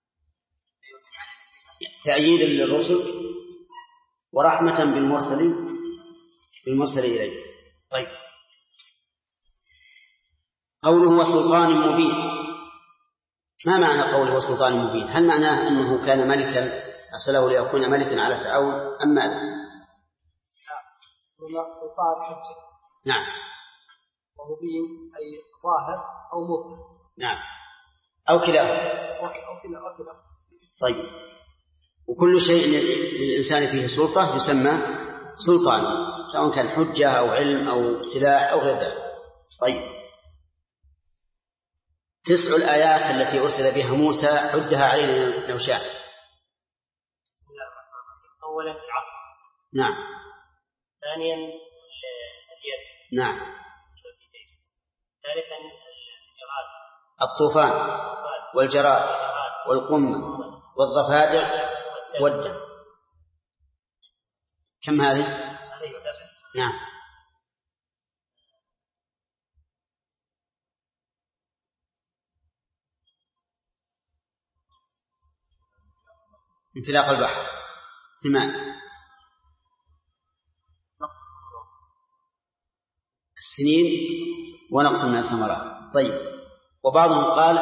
تأييدا للرسل ورحمة بالمرسل إليه. طيب، قوله وسلطان مبين، ما معنى قوله وسلطان مبين؟ هل معناه أنه كان ملكا أرسله ليكون ملكا على فرعون أم ماذا؟ لا، سلطان حجة. نعم. ومبين أي ظاهر أو مظهر. نعم، أو كلاهما. طيب، وكل شيء للإنسان فيه سلطة يسمى سلطان، سواء كان حجة أو علم أو سلاح أو غير ذلك. طيب، 9 الآيات التي أرسل بها موسى عدها علينا لو شاء. بسم الله الرحمن الرحيم. أولا العصا. نعم. ثانيا اليد. نعم. ثالثا الجراد. الطوفان والجراد والقمة والضفادع والدم. كم هذه؟ نعم. انفلاق البحر 8. السنين ونقص من الثمرات. طيب، وبعضهم قال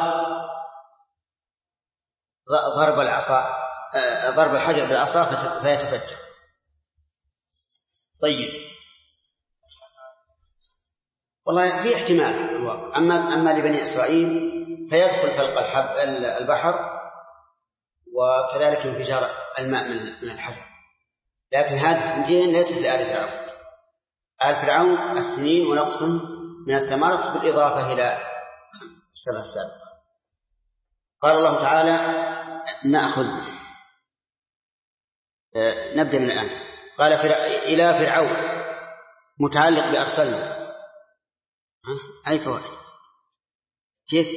ضرب الحجر بالعصا فيتفجر. طيب، والله في احتمال. أما لبني إسرائيل فيدخل فلق البحر وكذلك انفجار الماء من الحجر، لكن هذه السنتين ليست لآل فرعون. آل فرعون السنين ونقص من الثمرة بالإضافة إلى السبع السابقة. قال الله تعالى نبدأ من الآن. قال إلى فرعون متعلق بأرسلنا. أي فوائد؟ كيف؟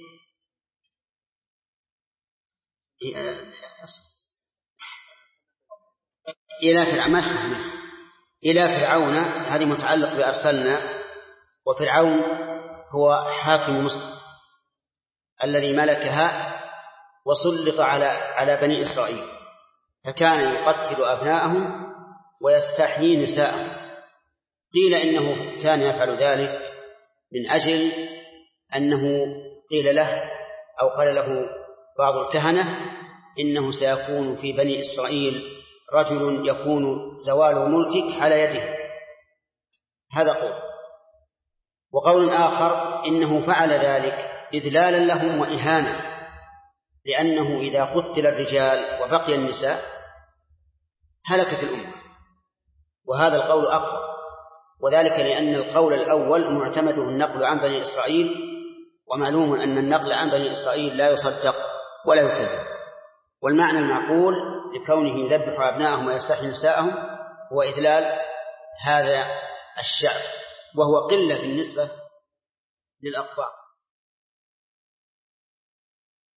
إلى فرعون هذه متعلق بأرسلنا، وفرعون هو حاكم مصر الذي ملكها وسلط على بني إسرائيل، فكان يقتل أبناءهم ويستحيي نساءهم. قيل إنه كان يفعل ذلك من أجل أنه قيل له أو قال له بعض الكهنة إنه سيكون في بني إسرائيل رجل يكون زوال ملكك على يده. هذا قول. وقول آخر إنه فعل ذلك إذلالا لهم وإهانة، لأنه إذا قتل الرجال وبقي النساء هلكت الأمة. وهذا القول أقوى، وذلك لأن القول الأول معتمده النقل عن بني إسرائيل، ومعلوم أن النقل عن بني إسرائيل لا يصدق ولا يكذب. والمعنى المعقول لكونه يذبح أبناءهم ويستحيي نساءهم هو إذلال هذا الشعب، وهو قلة بالنسبة للأقباط.